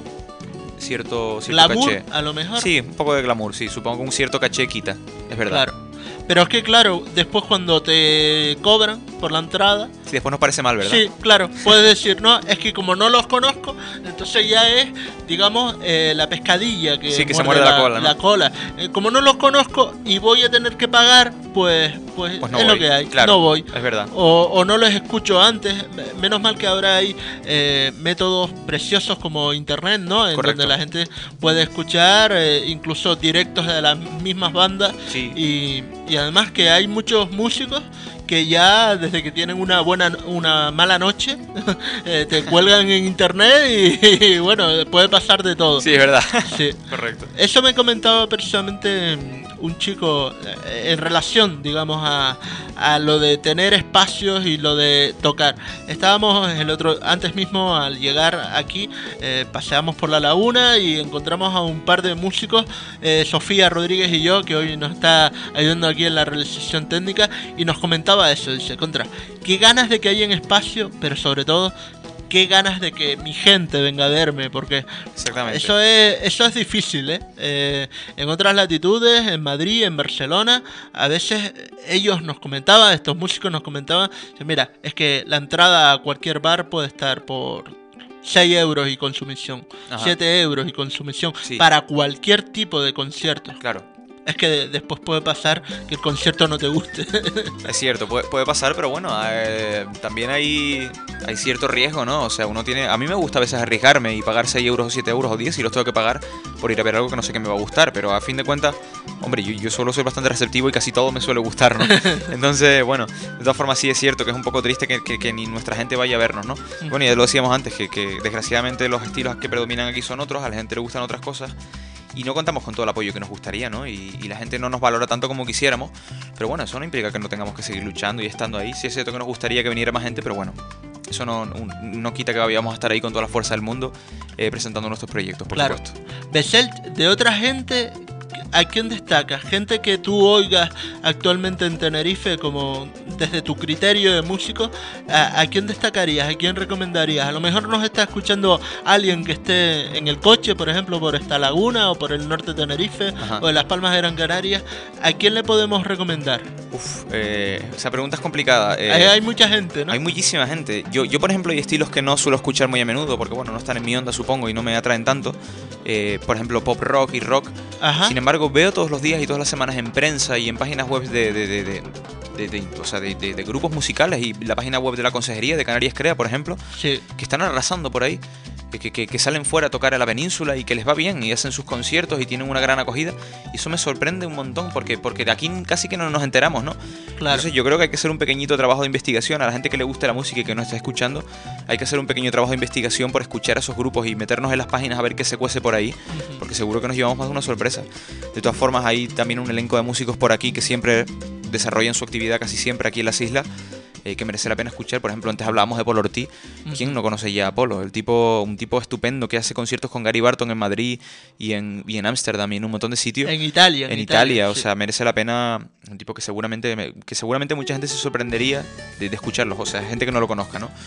[SPEAKER 3] cierto, cierto
[SPEAKER 1] glamour,
[SPEAKER 3] caché.
[SPEAKER 1] A lo mejor.
[SPEAKER 3] Sí, un poco de glamour, sí. Supongo que un cierto caché quita, es verdad.
[SPEAKER 1] Claro. Pero es que claro, después cuando te cobran por la entrada...
[SPEAKER 3] Sí, después nos parece mal, ¿verdad?
[SPEAKER 1] Sí, claro. Puedes decir, no, es que como no los conozco, entonces ya es, digamos, eh, la pescadilla que,
[SPEAKER 3] sí, que se muerde la, la cola, ¿no?
[SPEAKER 1] La cola. Eh, como no los conozco y voy a tener que pagar, pues, pues,
[SPEAKER 3] pues no
[SPEAKER 1] es
[SPEAKER 3] voy.
[SPEAKER 1] Lo que hay.
[SPEAKER 3] Claro,
[SPEAKER 1] no voy.
[SPEAKER 3] Es verdad.
[SPEAKER 1] O, o no los escucho antes. Menos mal que ahora hay eh, métodos preciosos como internet, ¿no? En
[SPEAKER 3] Correcto.
[SPEAKER 1] Donde la gente puede escuchar eh, incluso directos de las mismas bandas.
[SPEAKER 3] Sí.
[SPEAKER 1] Y, y además que hay muchos músicos que ya desde que tienen una buena una mala noche eh, te cuelgan en internet y, y bueno, puede pasar de todo.
[SPEAKER 3] Sí, es verdad.
[SPEAKER 1] Sí.
[SPEAKER 3] Correcto.
[SPEAKER 1] Eso me comentaba precisamente un chico eh, en relación, digamos, a, a lo de tener espacios y lo de tocar. Estábamos el otro antes mismo al llegar aquí, eh, paseamos por la laguna y encontramos a un par de músicos, eh, Sofía Rodríguez y yo, que hoy nos está ayudando aquí en la realización técnica, y nos comentaba eso, dice, contra, qué ganas de que haya en espacio, pero sobre todo qué ganas de que mi gente venga a verme, porque eso es eso es difícil, ¿eh? Eh, en otras latitudes, en Madrid, en Barcelona, a veces ellos nos comentaban, estos músicos nos comentaban, mira, es que la entrada a cualquier bar puede estar por seis euros y consumición, Ajá. siete euros y consumición, sí. Para cualquier tipo de concierto.
[SPEAKER 3] Claro.
[SPEAKER 1] Es que de, después puede pasar que el concierto no te guste.
[SPEAKER 3] Es cierto, puede, puede pasar, pero bueno, eh, también hay, hay cierto riesgo, ¿no? O sea, uno tiene... A mí me gusta a veces arriesgarme y pagar seis euros o siete euros o diez y los tengo que pagar por ir a ver algo que no sé qué me va a gustar, pero a fin de cuentas, hombre, yo, yo suelo ser bastante receptivo y casi todo me suele gustar, ¿no? Entonces, bueno, de todas formas sí es cierto que es un poco triste que, que, que ni nuestra gente vaya a vernos, ¿no? Bueno, ya lo decíamos antes, que, que desgraciadamente los estilos que predominan aquí son otros, a la gente le gustan otras cosas. Y no contamos con todo el apoyo que nos gustaría, ¿no? Y, y la gente no nos valora tanto como quisiéramos. Pero bueno, eso no implica que no tengamos que seguir luchando y estando ahí. Sí es cierto que nos gustaría que viniera más gente, pero bueno, eso no, no quita que vayamos a estar ahí con toda la fuerza del mundo eh, presentando nuestros proyectos, por
[SPEAKER 1] claro.
[SPEAKER 3] supuesto.
[SPEAKER 1] Beselt, de otra gente, ¿a quién destacas? Gente que tú oigas actualmente en Tenerife, como desde tu criterio de músico, ¿a, a quién destacarías? ¿A quién recomendarías? A lo mejor nos está escuchando alguien que esté en el coche, por ejemplo, por esta laguna o por el norte de Tenerife, Ajá. o en las Palmas de Gran Canaria. ¿A quién le podemos recomendar?
[SPEAKER 3] Uf, eh, esa pregunta es complicada. Eh,
[SPEAKER 1] hay, hay mucha gente, ¿no?
[SPEAKER 3] Hay muchísima gente. Yo, yo, por ejemplo, hay estilos que no suelo escuchar muy a menudo porque, bueno, no están en mi onda, supongo, y no me atraen tanto. Eh, por ejemplo, pop rock y rock.
[SPEAKER 1] Ajá.
[SPEAKER 3] Sin embargo, veo todos los días y todas las semanas en prensa y en páginas web de, de, de, de, de, de, o sea, de, de, de grupos musicales y la página web de la Consejería de Canarias Crea, por ejemplo,
[SPEAKER 1] sí.
[SPEAKER 3] que están arrasando por ahí. Que, que, que salen fuera a tocar a la península y que les va bien y hacen sus conciertos y tienen una gran acogida, y eso me sorprende un montón porque, porque de aquí casi que no nos enteramos, ¿no?
[SPEAKER 1] Claro.
[SPEAKER 3] Entonces yo creo que hay que hacer un pequeñito trabajo de investigación a la gente que le gusta la música y que nos está escuchando. Hay que hacer un pequeño trabajo de investigación por escuchar a esos grupos y meternos en las páginas a ver qué se cuece por ahí, uh-huh. porque seguro que nos llevamos más de una sorpresa. De todas formas, hay también un elenco de músicos por aquí que siempre desarrollan su actividad casi siempre aquí en las islas, eh, que merece la pena escuchar. Por ejemplo, antes hablábamos de Polo Ortiz. ¿Quién no conoce ya a Polo? El tipo, un tipo estupendo que hace conciertos con Gary Barton en Madrid y en y en Ámsterdam y en un montón de sitios.
[SPEAKER 1] En Italia.
[SPEAKER 3] En, en Italia, Italia, o sí. sea, merece la pena. Un tipo que seguramente que seguramente mucha gente se sorprendería de, de escucharlos, o sea, gente que no lo conozca, ¿no?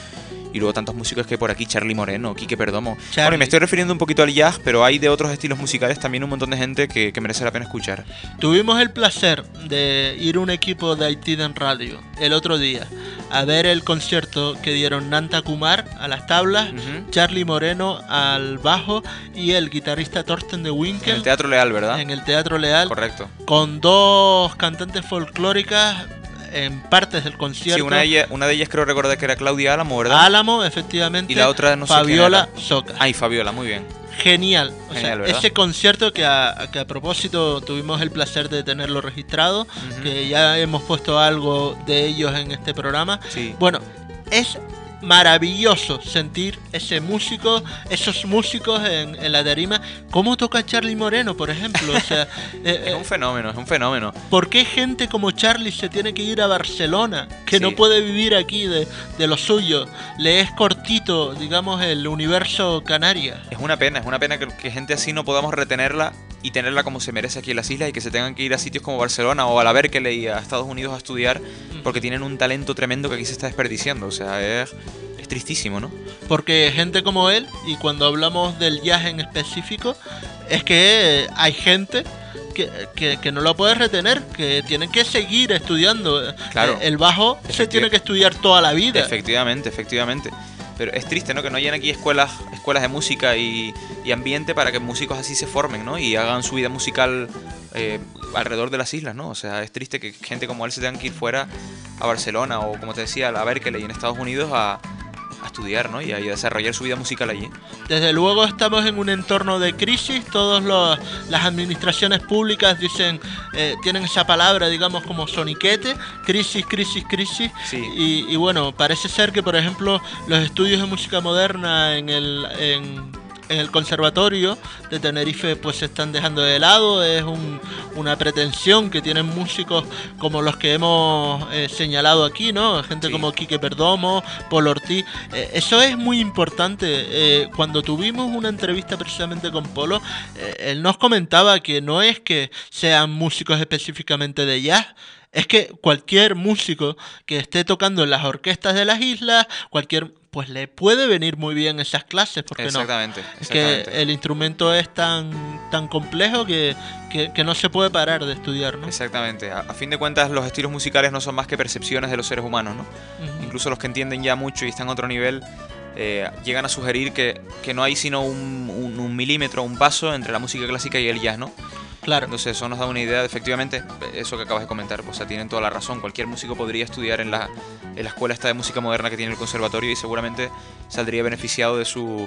[SPEAKER 3] Y luego tantos músicos que hay por aquí, Charly Moreno, Quique Perdomo.
[SPEAKER 1] Charly.
[SPEAKER 3] Bueno, y me estoy refiriendo un poquito al jazz, pero hay de otros estilos musicales también un montón de gente que, que merece la pena escuchar.
[SPEAKER 1] Tuvimos el placer de ir un equipo de Haití en radio el otro día a ver el concierto que dieron Nanta Kumar a las tablas,
[SPEAKER 3] Uh-huh.
[SPEAKER 1] Charly Moreno al bajo y el guitarrista Torsten de Winkel
[SPEAKER 3] En el Teatro Leal, ¿verdad?
[SPEAKER 1] en el Teatro Leal,
[SPEAKER 3] Correcto.
[SPEAKER 1] con dos cantantes folclóricas en partes del concierto.
[SPEAKER 3] Sí, una de, ellas, una de ellas creo recordar que era Claudia Álamo, ¿verdad?
[SPEAKER 1] Álamo, efectivamente.
[SPEAKER 3] Y la otra no sé
[SPEAKER 1] Fabiola
[SPEAKER 3] quién era.
[SPEAKER 1] Soca.
[SPEAKER 3] Ay, Fabiola, muy bien.
[SPEAKER 1] Genial. O
[SPEAKER 3] Genial,
[SPEAKER 1] sea,
[SPEAKER 3] ¿verdad?
[SPEAKER 1] ese concierto que a, que a propósito tuvimos el placer de tenerlo registrado,
[SPEAKER 3] Uh-huh.
[SPEAKER 1] que ya hemos puesto algo de ellos en este programa.
[SPEAKER 3] Sí.
[SPEAKER 1] Bueno, es maravilloso sentir ese músico, esos músicos en, en la tarima. ¿Cómo toca Charly Moreno, por ejemplo? O sea, eh,
[SPEAKER 3] Es un fenómeno, es un fenómeno.
[SPEAKER 1] ¿por qué gente como Charly se tiene que ir a Barcelona? Que
[SPEAKER 3] Sí.
[SPEAKER 1] no puede vivir aquí de, de lo suyo. Le es cortito, digamos, el universo Canarias.
[SPEAKER 3] Es una pena, es una pena que, que gente así no podamos retenerla y tenerla como se merece aquí en las islas y que se tengan que ir a sitios como Barcelona o a la Berkeley y a Estados Unidos a estudiar porque tienen un talento tremendo que aquí se está desperdiciando. O sea, es, es tristísimo, ¿no?
[SPEAKER 1] Porque gente como él, y cuando hablamos del jazz en específico, es que hay gente que, que, que no lo puede retener, que tienen que seguir estudiando.
[SPEAKER 3] Claro.
[SPEAKER 1] El bajo se
[SPEAKER 3] Efectiva-
[SPEAKER 1] tiene que estudiar toda la vida.
[SPEAKER 3] Efectivamente, efectivamente. Pero es triste, ¿no? Que no hayan aquí escuelas, escuelas de música y, y ambiente para que músicos así se formen, ¿no? Y hagan su vida musical eh, alrededor de las islas, ¿no? O sea, es triste que gente como él se tengan que ir fuera a Barcelona o, como te decía, a la Berkeley en Estados Unidos a, a estudiar, ¿no? Y a, y a desarrollar su vida musical allí.
[SPEAKER 1] Desde luego estamos en un entorno de crisis, todas las administraciones públicas dicen, eh, tienen esa palabra, digamos, como soniquete, crisis, crisis, crisis,
[SPEAKER 3] Sí.
[SPEAKER 1] y, y bueno, parece ser que, por ejemplo, los estudios de música moderna en el, en, en el conservatorio de Tenerife pues se están dejando de lado, es un, una pretensión que tienen músicos como los que hemos eh, señalado aquí, ¿no? Gente
[SPEAKER 3] Sí.
[SPEAKER 1] como Quique Perdomo, Paul Ortiz. Eh, eso es muy importante. Eh, cuando tuvimos una entrevista precisamente con Polo, eh, él nos comentaba que no es que sean músicos específicamente de jazz, es que cualquier músico que esté tocando en las orquestas de las islas, cualquier pues le puede venir muy bien esas clases, ¿por qué no?
[SPEAKER 3] Exactamente,
[SPEAKER 1] Es que
[SPEAKER 3] exactamente.
[SPEAKER 1] el instrumento es tan tan complejo que, que, que no se puede parar de estudiar, ¿no?
[SPEAKER 3] Exactamente. A, a fin de cuentas, los estilos musicales no son más que percepciones de los seres humanos, ¿no?
[SPEAKER 1] Ujú.
[SPEAKER 3] Incluso los que entienden ya mucho y están a otro nivel eh, llegan a sugerir que, que no hay sino un, un, un milímetro, un paso entre la música clásica y el jazz, ¿no?
[SPEAKER 1] Claro.
[SPEAKER 3] Entonces eso nos da una idea de, efectivamente, eso que acabas de comentar. O sea, tienen toda la razón. Cualquier músico podría estudiar en la, en la escuela esta de música moderna que tiene el conservatorio y seguramente saldría beneficiado de su...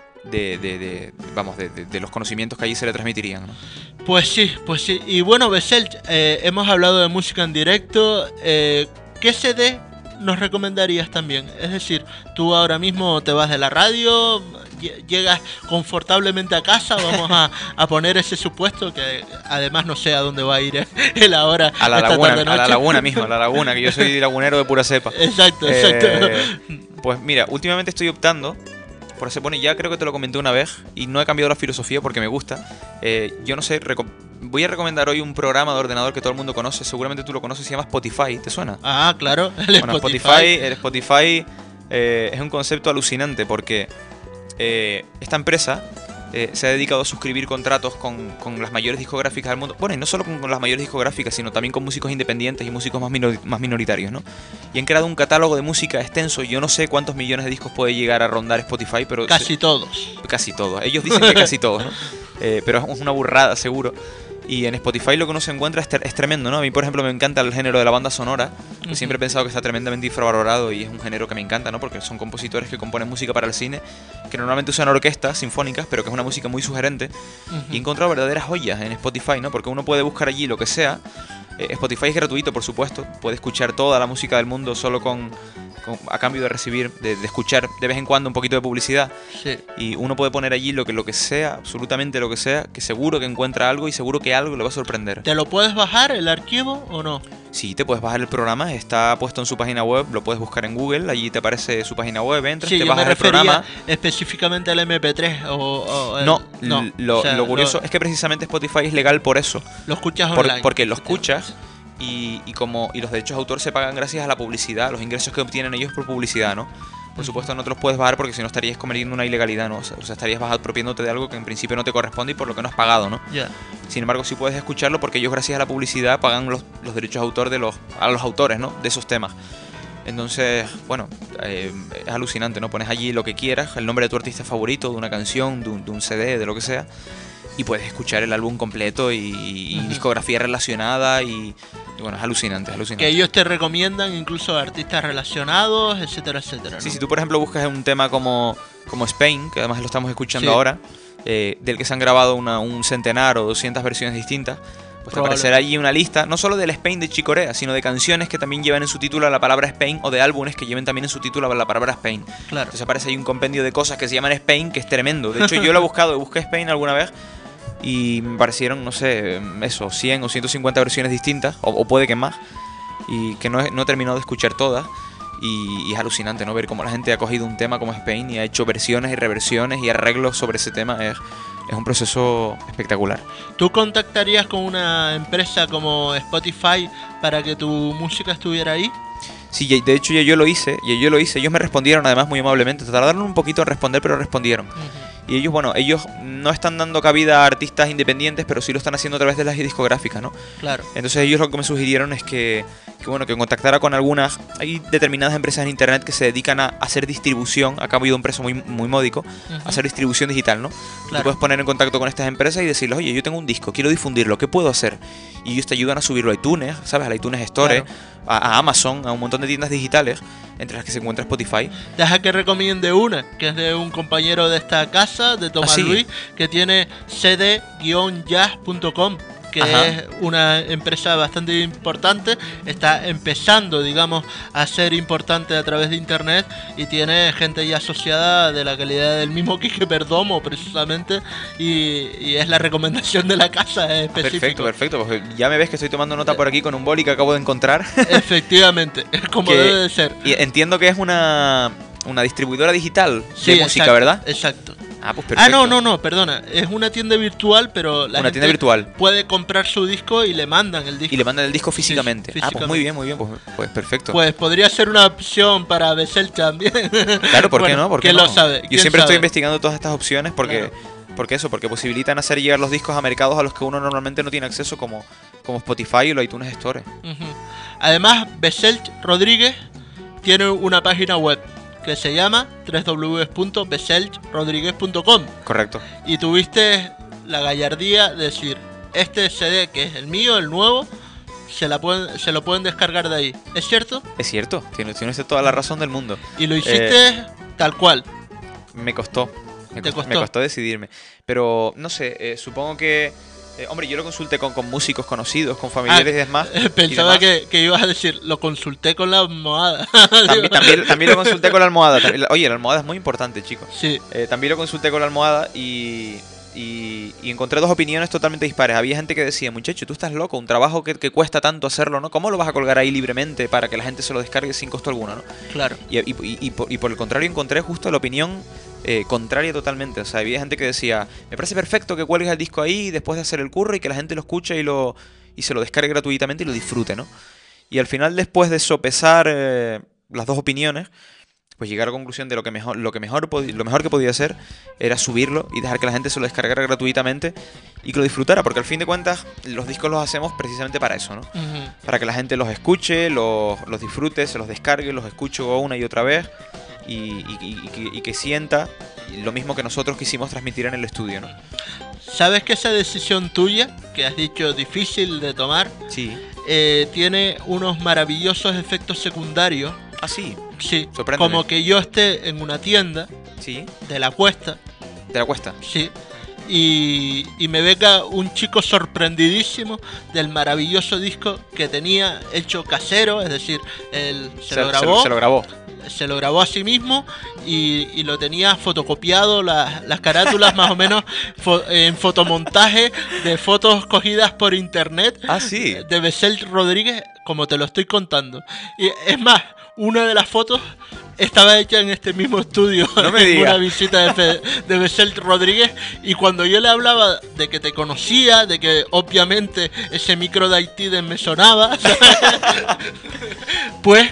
[SPEAKER 3] De, de, de- vamos, de, de- de los conocimientos que allí se le transmitirían, ¿no?
[SPEAKER 1] Pues sí, pues sí. Y bueno, Bessel, eh, hemos hablado de música en directo. Eh, ¿Qué C D nos recomendarías también? Es decir, tú ahora mismo te vas de la radio, lle- llegas confortablemente a casa, vamos a, a poner ese supuesto, que además no sé a dónde va a ir él ahora.
[SPEAKER 3] A la
[SPEAKER 1] esta
[SPEAKER 3] laguna,
[SPEAKER 1] tarde
[SPEAKER 3] a la
[SPEAKER 1] noche.
[SPEAKER 3] laguna mismo, a la laguna, que yo soy lagunero de pura cepa.
[SPEAKER 1] Exacto, exacto.
[SPEAKER 3] Eh, pues mira, últimamente estoy optando por hacer, bueno, ya creo que te lo comenté una vez y no he cambiado la filosofía porque me gusta. Eh, yo no sé, reco- voy a recomendar hoy un programa de ordenador que todo el mundo conoce, seguramente tú lo conoces, se llama Spotify, ¿te suena?
[SPEAKER 1] Ah, claro, el
[SPEAKER 3] Bueno,
[SPEAKER 1] Spotify.
[SPEAKER 3] Spotify, el Spotify eh, es un concepto alucinante porque eh, esta empresa eh, se ha dedicado a suscribir contratos con, con las mayores discográficas del mundo. Bueno, y no solo con, con las mayores discográficas, sino también con músicos independientes y músicos más, minor- más minoritarios, ¿no? Y han creado un catálogo de música extenso. Yo no sé cuántos millones de discos puede llegar a rondar Spotify, pero...
[SPEAKER 1] Casi
[SPEAKER 3] se-
[SPEAKER 1] todos.
[SPEAKER 3] Casi todos. Ellos dicen que casi todos, ¿no? Eh, pero es una burrada, seguro. Y en Spotify lo que uno se encuentra es, ter- es tremendo, ¿no? A mí, por ejemplo, me encanta el género de la banda sonora. Que
[SPEAKER 1] Ujú.
[SPEAKER 3] siempre he pensado que está tremendamente infravalorado y es un género que me encanta, ¿no? Porque son compositores que componen música para el cine, que normalmente usan orquestas sinfónicas, pero que es una música muy sugerente.
[SPEAKER 1] Ujú.
[SPEAKER 3] Y he encontrado verdaderas joyas en Spotify, ¿no? Porque uno puede buscar allí lo que sea. Eh, Spotify es gratuito, por supuesto. Puede escuchar toda la música del mundo solo con, con- a cambio de recibir, de, de escuchar de vez en cuando un poquito de publicidad.
[SPEAKER 1] Sí.
[SPEAKER 3] Y uno puede poner allí lo que, lo que sea, absolutamente lo que sea, que seguro que encuentra algo y seguro que algo le va a sorprender.
[SPEAKER 1] ¿Te lo puedes bajar el archivo o no?
[SPEAKER 3] Sí, te puedes bajar el programa, está puesto en su página web, lo puedes buscar en Google, allí te aparece su página web, entras,
[SPEAKER 1] Sí,
[SPEAKER 3] te
[SPEAKER 1] yo me
[SPEAKER 3] bajas el
[SPEAKER 1] refería
[SPEAKER 3] programa.
[SPEAKER 1] específicamente al eme pe tres o, o el-
[SPEAKER 3] No,
[SPEAKER 1] no,
[SPEAKER 3] l- lo,
[SPEAKER 1] o sea,
[SPEAKER 3] lo curioso
[SPEAKER 1] lo,
[SPEAKER 3] es que precisamente Spotify es legal por eso,
[SPEAKER 1] lo escuchas
[SPEAKER 3] por-
[SPEAKER 1] online.
[SPEAKER 3] porque lo escuchas y, y como y los derechos de autor se pagan gracias a la publicidad, los ingresos que obtienen ellos por publicidad, ¿no? por supuesto no te los puedes bajar porque si no estarías cometiendo una ilegalidad, ¿no? O sea, estarías apropiándote de algo que en principio no te corresponde y por lo que no has pagado, ¿no?
[SPEAKER 1] Yeah.
[SPEAKER 3] Sin embargo, sí puedes escucharlo porque ellos, gracias a la publicidad, pagan los, los derechos de autor de los, a los autores, ¿no? De esos temas. Entonces, bueno, eh, es alucinante, ¿no? Pones allí lo que quieras, el nombre de tu artista favorito, de una canción, de un, de un C D, de lo que sea, y puedes escuchar el álbum completo y, y uh-huh. discografía relacionada y, y bueno, es alucinante, es alucinante.
[SPEAKER 1] Que ellos te recomiendan incluso artistas relacionados, etcétera, etcétera, ¿no?
[SPEAKER 3] Sí, si tú por ejemplo buscas un tema como, como Spain, que además lo estamos escuchando sí. ahora, eh, del que se han grabado una, un centenar o doscientas versiones distintas, pues te aparecerá allí una lista, no solo del Spain de Chicorea, sino de canciones que también llevan en su título la palabra Spain o de álbumes que lleven también en su título la palabra Spain.
[SPEAKER 1] Claro.
[SPEAKER 3] Entonces aparece ahí un compendio de cosas que se llaman Spain, que es tremendo. De hecho, yo lo he buscado, busqué Spain alguna vez y me parecieron, no sé, eso, cien o ciento cincuenta versiones distintas, o, o puede que más, y que no he, no he terminado de escuchar todas. Y, y es alucinante, ¿no? Ver cómo la gente ha cogido un tema como Spain y ha hecho versiones y reversiones y arreglos sobre ese tema. Es, es un proceso espectacular.
[SPEAKER 1] ¿Tú contactarías con una empresa como Spotify para que tu música estuviera ahí?
[SPEAKER 3] Sí, de hecho yo, yo lo hice, y yo lo hice. Ellos me respondieron además muy amablemente. Tardaron un poquito en responder, pero respondieron. Uh-huh. Y ellos, bueno, ellos no están dando cabida a artistas independientes, pero sí lo están haciendo a través de las discográficas, ¿no?
[SPEAKER 1] Claro.
[SPEAKER 3] Entonces ellos lo que me sugirieron es que, que bueno, que contactara con algunas. Hay determinadas empresas en internet que se dedican a hacer distribución a cambio de un precio muy, muy módico, uh-huh. a hacer distribución digital, ¿no? Claro. Tú puedes poner en contacto con estas empresas y decirles, oye, yo tengo un disco, quiero difundirlo, ¿qué puedo hacer? Y ellos te ayudan a subirlo a iTunes, ¿sabes? A iTunes Store, claro. a, a Amazon, a un montón de tiendas digitales, entre las que se encuentra Spotify.
[SPEAKER 1] Deja que recomiende una, que es de un compañero de esta casa, de Tomás ¿Ah, sí? Luis, que tiene c d guion jazz punto com, que Ajá. es una empresa bastante importante, está empezando, digamos, a ser importante a través de internet y tiene gente ya asociada de la calidad del mismo Quique Perdomo, precisamente, y, y es la recomendación de la casa específica.
[SPEAKER 3] Perfecto, perfecto, pues ya me ves que estoy tomando nota por aquí con un boli que acabo de encontrar.
[SPEAKER 1] Efectivamente, es como
[SPEAKER 3] que,
[SPEAKER 1] debe de ser.
[SPEAKER 3] Y entiendo que es una, una distribuidora digital
[SPEAKER 1] sí,
[SPEAKER 3] de música,
[SPEAKER 1] exacto,
[SPEAKER 3] ¿verdad?
[SPEAKER 1] Exacto.
[SPEAKER 3] Ah, pues perfecto.
[SPEAKER 1] Ah, no, no, no, perdona. Es una tienda virtual, pero la
[SPEAKER 3] una
[SPEAKER 1] gente
[SPEAKER 3] tienda virtual.
[SPEAKER 1] puede comprar su disco y le mandan el disco.
[SPEAKER 3] Y le mandan el disco físicamente.
[SPEAKER 1] Sí,
[SPEAKER 3] ah, pues muy bien, muy bien. Pues, pues perfecto.
[SPEAKER 1] Pues podría ser una opción para Besel también.
[SPEAKER 3] Claro, ¿por qué bueno, no? ¿Por qué
[SPEAKER 1] ¿quién
[SPEAKER 3] no?
[SPEAKER 1] lo sabe?
[SPEAKER 3] Yo siempre
[SPEAKER 1] sabe?
[SPEAKER 3] estoy investigando todas estas opciones porque,
[SPEAKER 1] claro.
[SPEAKER 3] porque eso, porque posibilitan hacer llegar los discos a mercados a los que uno normalmente no tiene acceso, como, como Spotify o los iTunes Store.
[SPEAKER 1] Uh-huh. Además, Besel Rodríguez tiene una página web que se llama doble u doble u doble u punto besel rodríguez punto com.
[SPEAKER 3] Correcto.
[SPEAKER 1] Y tuviste la gallardía de decir, este C D que es el mío, el nuevo, se, la pueden, se lo pueden descargar de ahí. ¿Es cierto?
[SPEAKER 3] Es cierto, tienes, tienes toda la razón del mundo.
[SPEAKER 1] Y lo hiciste eh, tal cual.
[SPEAKER 3] Me costó. Me
[SPEAKER 1] ¿Te
[SPEAKER 3] costó,
[SPEAKER 1] costó?
[SPEAKER 3] Me costó decidirme. Pero, no sé, eh, supongo que... Eh, hombre, yo lo consulté con, con músicos conocidos, con familiares ah, y demás.
[SPEAKER 1] Pensaba
[SPEAKER 3] y demás.
[SPEAKER 1] Que, que ibas a decir, lo consulté con la almohada.
[SPEAKER 3] También, también, también lo consulté con la almohada. También, oye, la almohada es muy importante, chicos.
[SPEAKER 1] Sí.
[SPEAKER 3] Eh, también lo consulté con la almohada y, y, y encontré dos opiniones totalmente dispares. Había gente que decía, muchacho, tú estás loco, un trabajo que, que cuesta tanto hacerlo, ¿no? ¿Cómo lo vas a colgar ahí libremente para que la gente se lo descargue sin costo alguno, ¿no?
[SPEAKER 1] Claro.
[SPEAKER 3] Y, y, y, y, por, y por el contrario encontré justo la opinión... Eh, contraria totalmente, o sea, había gente que decía, me parece perfecto que cuelgues el disco ahí después de hacer el curro y que la gente lo escuche y lo y se lo descargue gratuitamente y lo disfrute, ¿no? Y al final, después de sopesar eh, las dos opiniones, pues llegué a la conclusión de lo que mejor lo que mejor lo mejor que podía hacer era subirlo y dejar que la gente se lo descargara gratuitamente y que lo disfrutara, porque al fin de cuentas los discos los hacemos precisamente para eso, ¿no? Uh-huh. Para que la gente los escuche, los, los disfrute, se los descargue, los escuche una y otra vez. Y, y, y, y, que, y que sienta lo mismo que nosotros quisimos transmitir en el estudio, ¿no?
[SPEAKER 1] ¿Sabes que esa decisión tuya, que has dicho difícil de tomar,
[SPEAKER 3] sí.
[SPEAKER 1] eh, tiene unos maravillosos efectos secundarios?
[SPEAKER 3] Ah, sí.
[SPEAKER 1] Sí.
[SPEAKER 3] Sorpréndeme.
[SPEAKER 1] Como que yo esté en una tienda
[SPEAKER 3] sí.
[SPEAKER 1] de la Cuesta.
[SPEAKER 3] ¿De la Cuesta?
[SPEAKER 1] Sí. Y, y me venga un chico sorprendidísimo del maravilloso disco que tenía hecho casero, es decir, él se,
[SPEAKER 3] se
[SPEAKER 1] lo grabó.
[SPEAKER 3] Se, se lo grabó.
[SPEAKER 1] Se lo grabó a sí mismo y, y lo tenía fotocopiado, la, las carátulas más o menos fo, en fotomontaje de fotos cogidas por internet.
[SPEAKER 3] Ah, sí.
[SPEAKER 1] De Besel Rodríguez, como te lo estoy contando. Y es más, una de las fotos estaba hecha en este mismo estudio,
[SPEAKER 3] no me
[SPEAKER 1] en
[SPEAKER 3] diga.
[SPEAKER 1] una visita de, de Besel Rodríguez, y cuando yo le hablaba de que te conocía, de que obviamente ese micro de Haití me sonaba, pues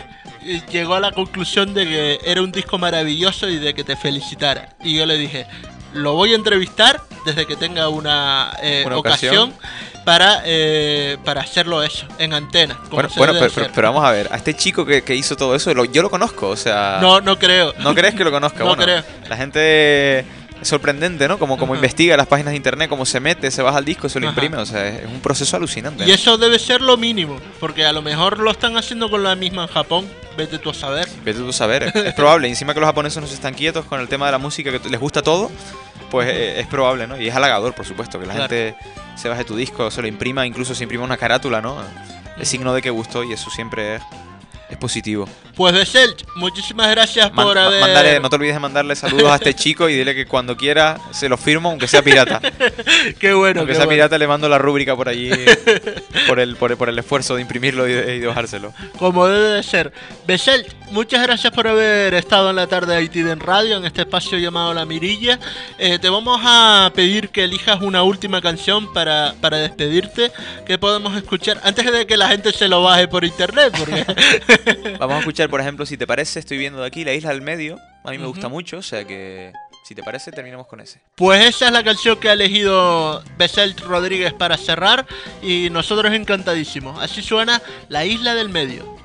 [SPEAKER 1] llegó a la conclusión de que era un disco maravilloso y de que te felicitara. Y yo le dije, lo voy a entrevistar desde que tenga una, eh,
[SPEAKER 3] Una
[SPEAKER 1] ocasión,
[SPEAKER 3] ocasión.
[SPEAKER 1] para eh, para hacerlo eso, en antena. como
[SPEAKER 3] Bueno,
[SPEAKER 1] se
[SPEAKER 3] bueno
[SPEAKER 1] debe
[SPEAKER 3] pero, pero,
[SPEAKER 1] hacer.
[SPEAKER 3] pero vamos a ver, a este chico que, que hizo todo eso, lo- yo lo conozco, o sea...
[SPEAKER 1] No, no creo.
[SPEAKER 3] ¿No crees que lo conozca?
[SPEAKER 1] No
[SPEAKER 3] Bueno,
[SPEAKER 1] creo.
[SPEAKER 3] la gente es sorprendente, ¿no? Como, como
[SPEAKER 1] Ajá.
[SPEAKER 3] investiga las páginas de internet, cómo se mete, se baja el disco, se lo
[SPEAKER 1] Ajá.
[SPEAKER 3] imprime, o sea, es, es un proceso alucinante.
[SPEAKER 1] Y eso debe ser lo mínimo, porque a lo mejor lo están haciendo con la misma en Japón, vete tú a saber.
[SPEAKER 3] Vete tú a saber, es, es probable. Y encima que los japoneses no se están quietos con el tema de la música, que les gusta todo, pues eh, es probable, ¿no? Y es halagador, por supuesto, que la
[SPEAKER 1] Claro.
[SPEAKER 3] gente se baje tu disco, se lo imprima, incluso se imprima una carátula, ¿no? Es signo de que gustó y eso siempre es, es positivo.
[SPEAKER 1] Pues Beselt, muchísimas gracias
[SPEAKER 3] Man-
[SPEAKER 1] por
[SPEAKER 3] ma-
[SPEAKER 1] haber...
[SPEAKER 3] mándale- no te olvides de mandarle saludos a este chico y dile que cuando quiera se lo firmo, aunque sea pirata.
[SPEAKER 1] Qué bueno,
[SPEAKER 3] Aunque
[SPEAKER 1] qué
[SPEAKER 3] sea
[SPEAKER 1] bueno.
[SPEAKER 3] pirata, le mando la rúbrica por allí por el, por, el- por el esfuerzo de imprimirlo y de, y de bajárselo.
[SPEAKER 1] Como debe de ser. Beselt, muchas gracias por haber estado en la tarde de Haití en Radio, en este espacio llamado La Mirilla. Eh, te vamos a pedir que elijas una última canción para, para despedirte, que podemos escuchar antes de que la gente se lo baje por internet, porque...
[SPEAKER 3] Vamos a escuchar, por ejemplo, si te parece, estoy viendo de aquí La Isla del Medio. A mí me gusta
[SPEAKER 1] Ujú.
[SPEAKER 3] mucho, o sea que si te parece, terminamos con ese.
[SPEAKER 1] Pues esa es la canción que ha elegido Beselt Rodríguez para cerrar y nosotros encantadísimos. Así suena La Isla del Medio.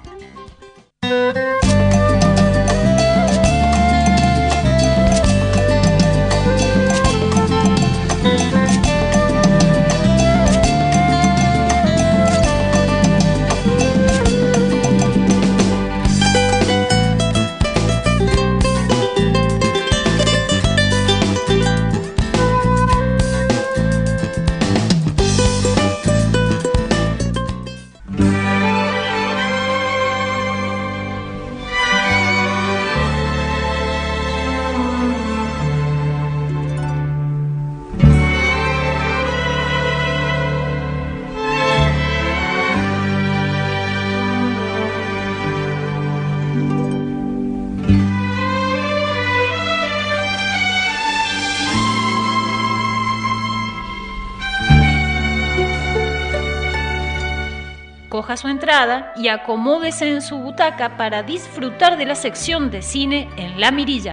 [SPEAKER 4] Coja su entrada y acomódese en su butaca para disfrutar de la sección de cine en La Mirilla.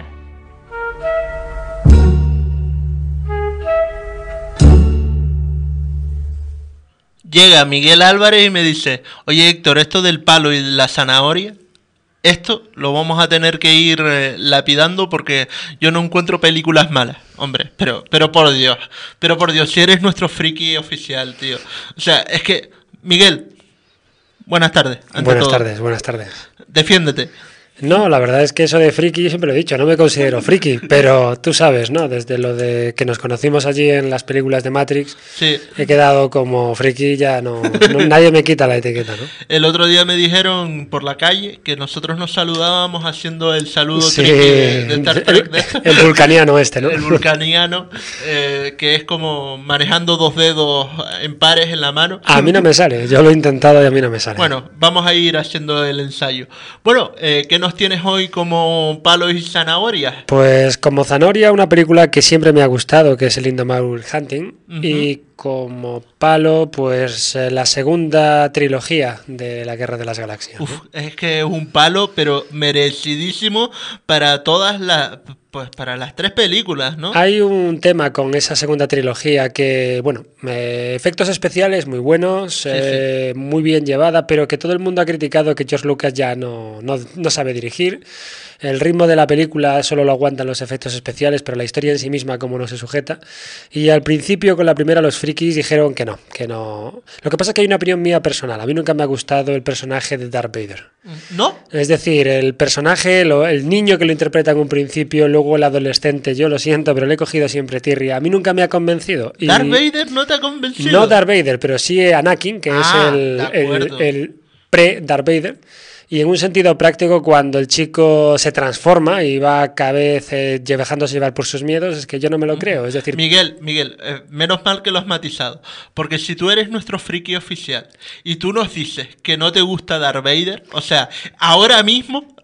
[SPEAKER 1] Llega Miguel Álvarez y me dice, oye Héctor, esto del palo y la zanahoria, esto lo vamos a tener que ir eh, lapidando porque yo no encuentro películas malas, hombre, pero, pero por Dios, pero por Dios, si eres nuestro friki oficial, tío. O sea, es que, Miguel, buenas tardes. ante
[SPEAKER 5] Buenas
[SPEAKER 1] todo.
[SPEAKER 5] tardes, buenas tardes.
[SPEAKER 1] Defiéndete.
[SPEAKER 5] No, la verdad es que eso de friki, yo siempre lo he dicho, no me considero friki, pero tú sabes, ¿no? Desde lo de que nos conocimos allí en las películas de Matrix,
[SPEAKER 1] Sí.
[SPEAKER 5] he quedado como friki, ya no, no- nadie me quita la etiqueta, ¿no?
[SPEAKER 1] El otro día me dijeron por la calle que nosotros nos saludábamos haciendo el saludo
[SPEAKER 5] Sí,
[SPEAKER 1] triqui de, de Star Trek. de-
[SPEAKER 5] el, el vulcaniano este, ¿no?
[SPEAKER 1] El vulcaniano, eh, que es como manejando dos dedos en pares en la mano.
[SPEAKER 5] A mí no me sale, yo lo he intentado y a mí no me sale.
[SPEAKER 1] Bueno, vamos a ir haciendo el ensayo. Bueno, eh, ¿qué nos tienes hoy como palos y zanahorias?
[SPEAKER 5] Pues como Zanoria, una película que siempre me ha gustado, que es el Indomitable Hunting,
[SPEAKER 1] Ujú.
[SPEAKER 5] y como palo, pues eh, la segunda trilogía de la Guerra de las Galaxias. ¿no?
[SPEAKER 1] Uf, es que es un palo, pero merecidísimo para todas las, pues para las tres películas, ¿no?
[SPEAKER 5] Hay un tema con esa segunda trilogía que, bueno, eh, efectos especiales muy buenos, eh, muy bien llevada, pero que todo el mundo ha criticado que George Lucas ya no, no, no sabe dirigir. El ritmo de la película solo lo aguantan los efectos especiales, pero la historia en sí misma como no se sujeta. Y al principio con la primera los frikis dijeron que no, que no. Lo que pasa es que hay una opinión mía personal. A mí nunca me ha gustado el personaje de Darth Vader.
[SPEAKER 1] ¿No?
[SPEAKER 5] Es decir, el personaje, lo- el niño que lo interpreta en un principio, luego el adolescente, yo lo siento, pero le he cogido siempre tirria. A mí nunca me ha convencido. Y
[SPEAKER 1] Darth Vader no te ha convencido.
[SPEAKER 5] no Darth Vader, pero sí Anakin, que
[SPEAKER 1] Ah,
[SPEAKER 5] es el,
[SPEAKER 1] de acuerdo.
[SPEAKER 5] el, el pre-Darth Vader. Y en un sentido práctico, cuando el chico se transforma y va cada vez eh, dejándose llevar por sus miedos, es que yo no me lo creo. Es decir,
[SPEAKER 1] Miguel, Miguel, eh, menos mal que lo has matizado. Porque si tú eres nuestro friki oficial y tú nos dices que no te gusta Darth Vader, o sea, ahora mismo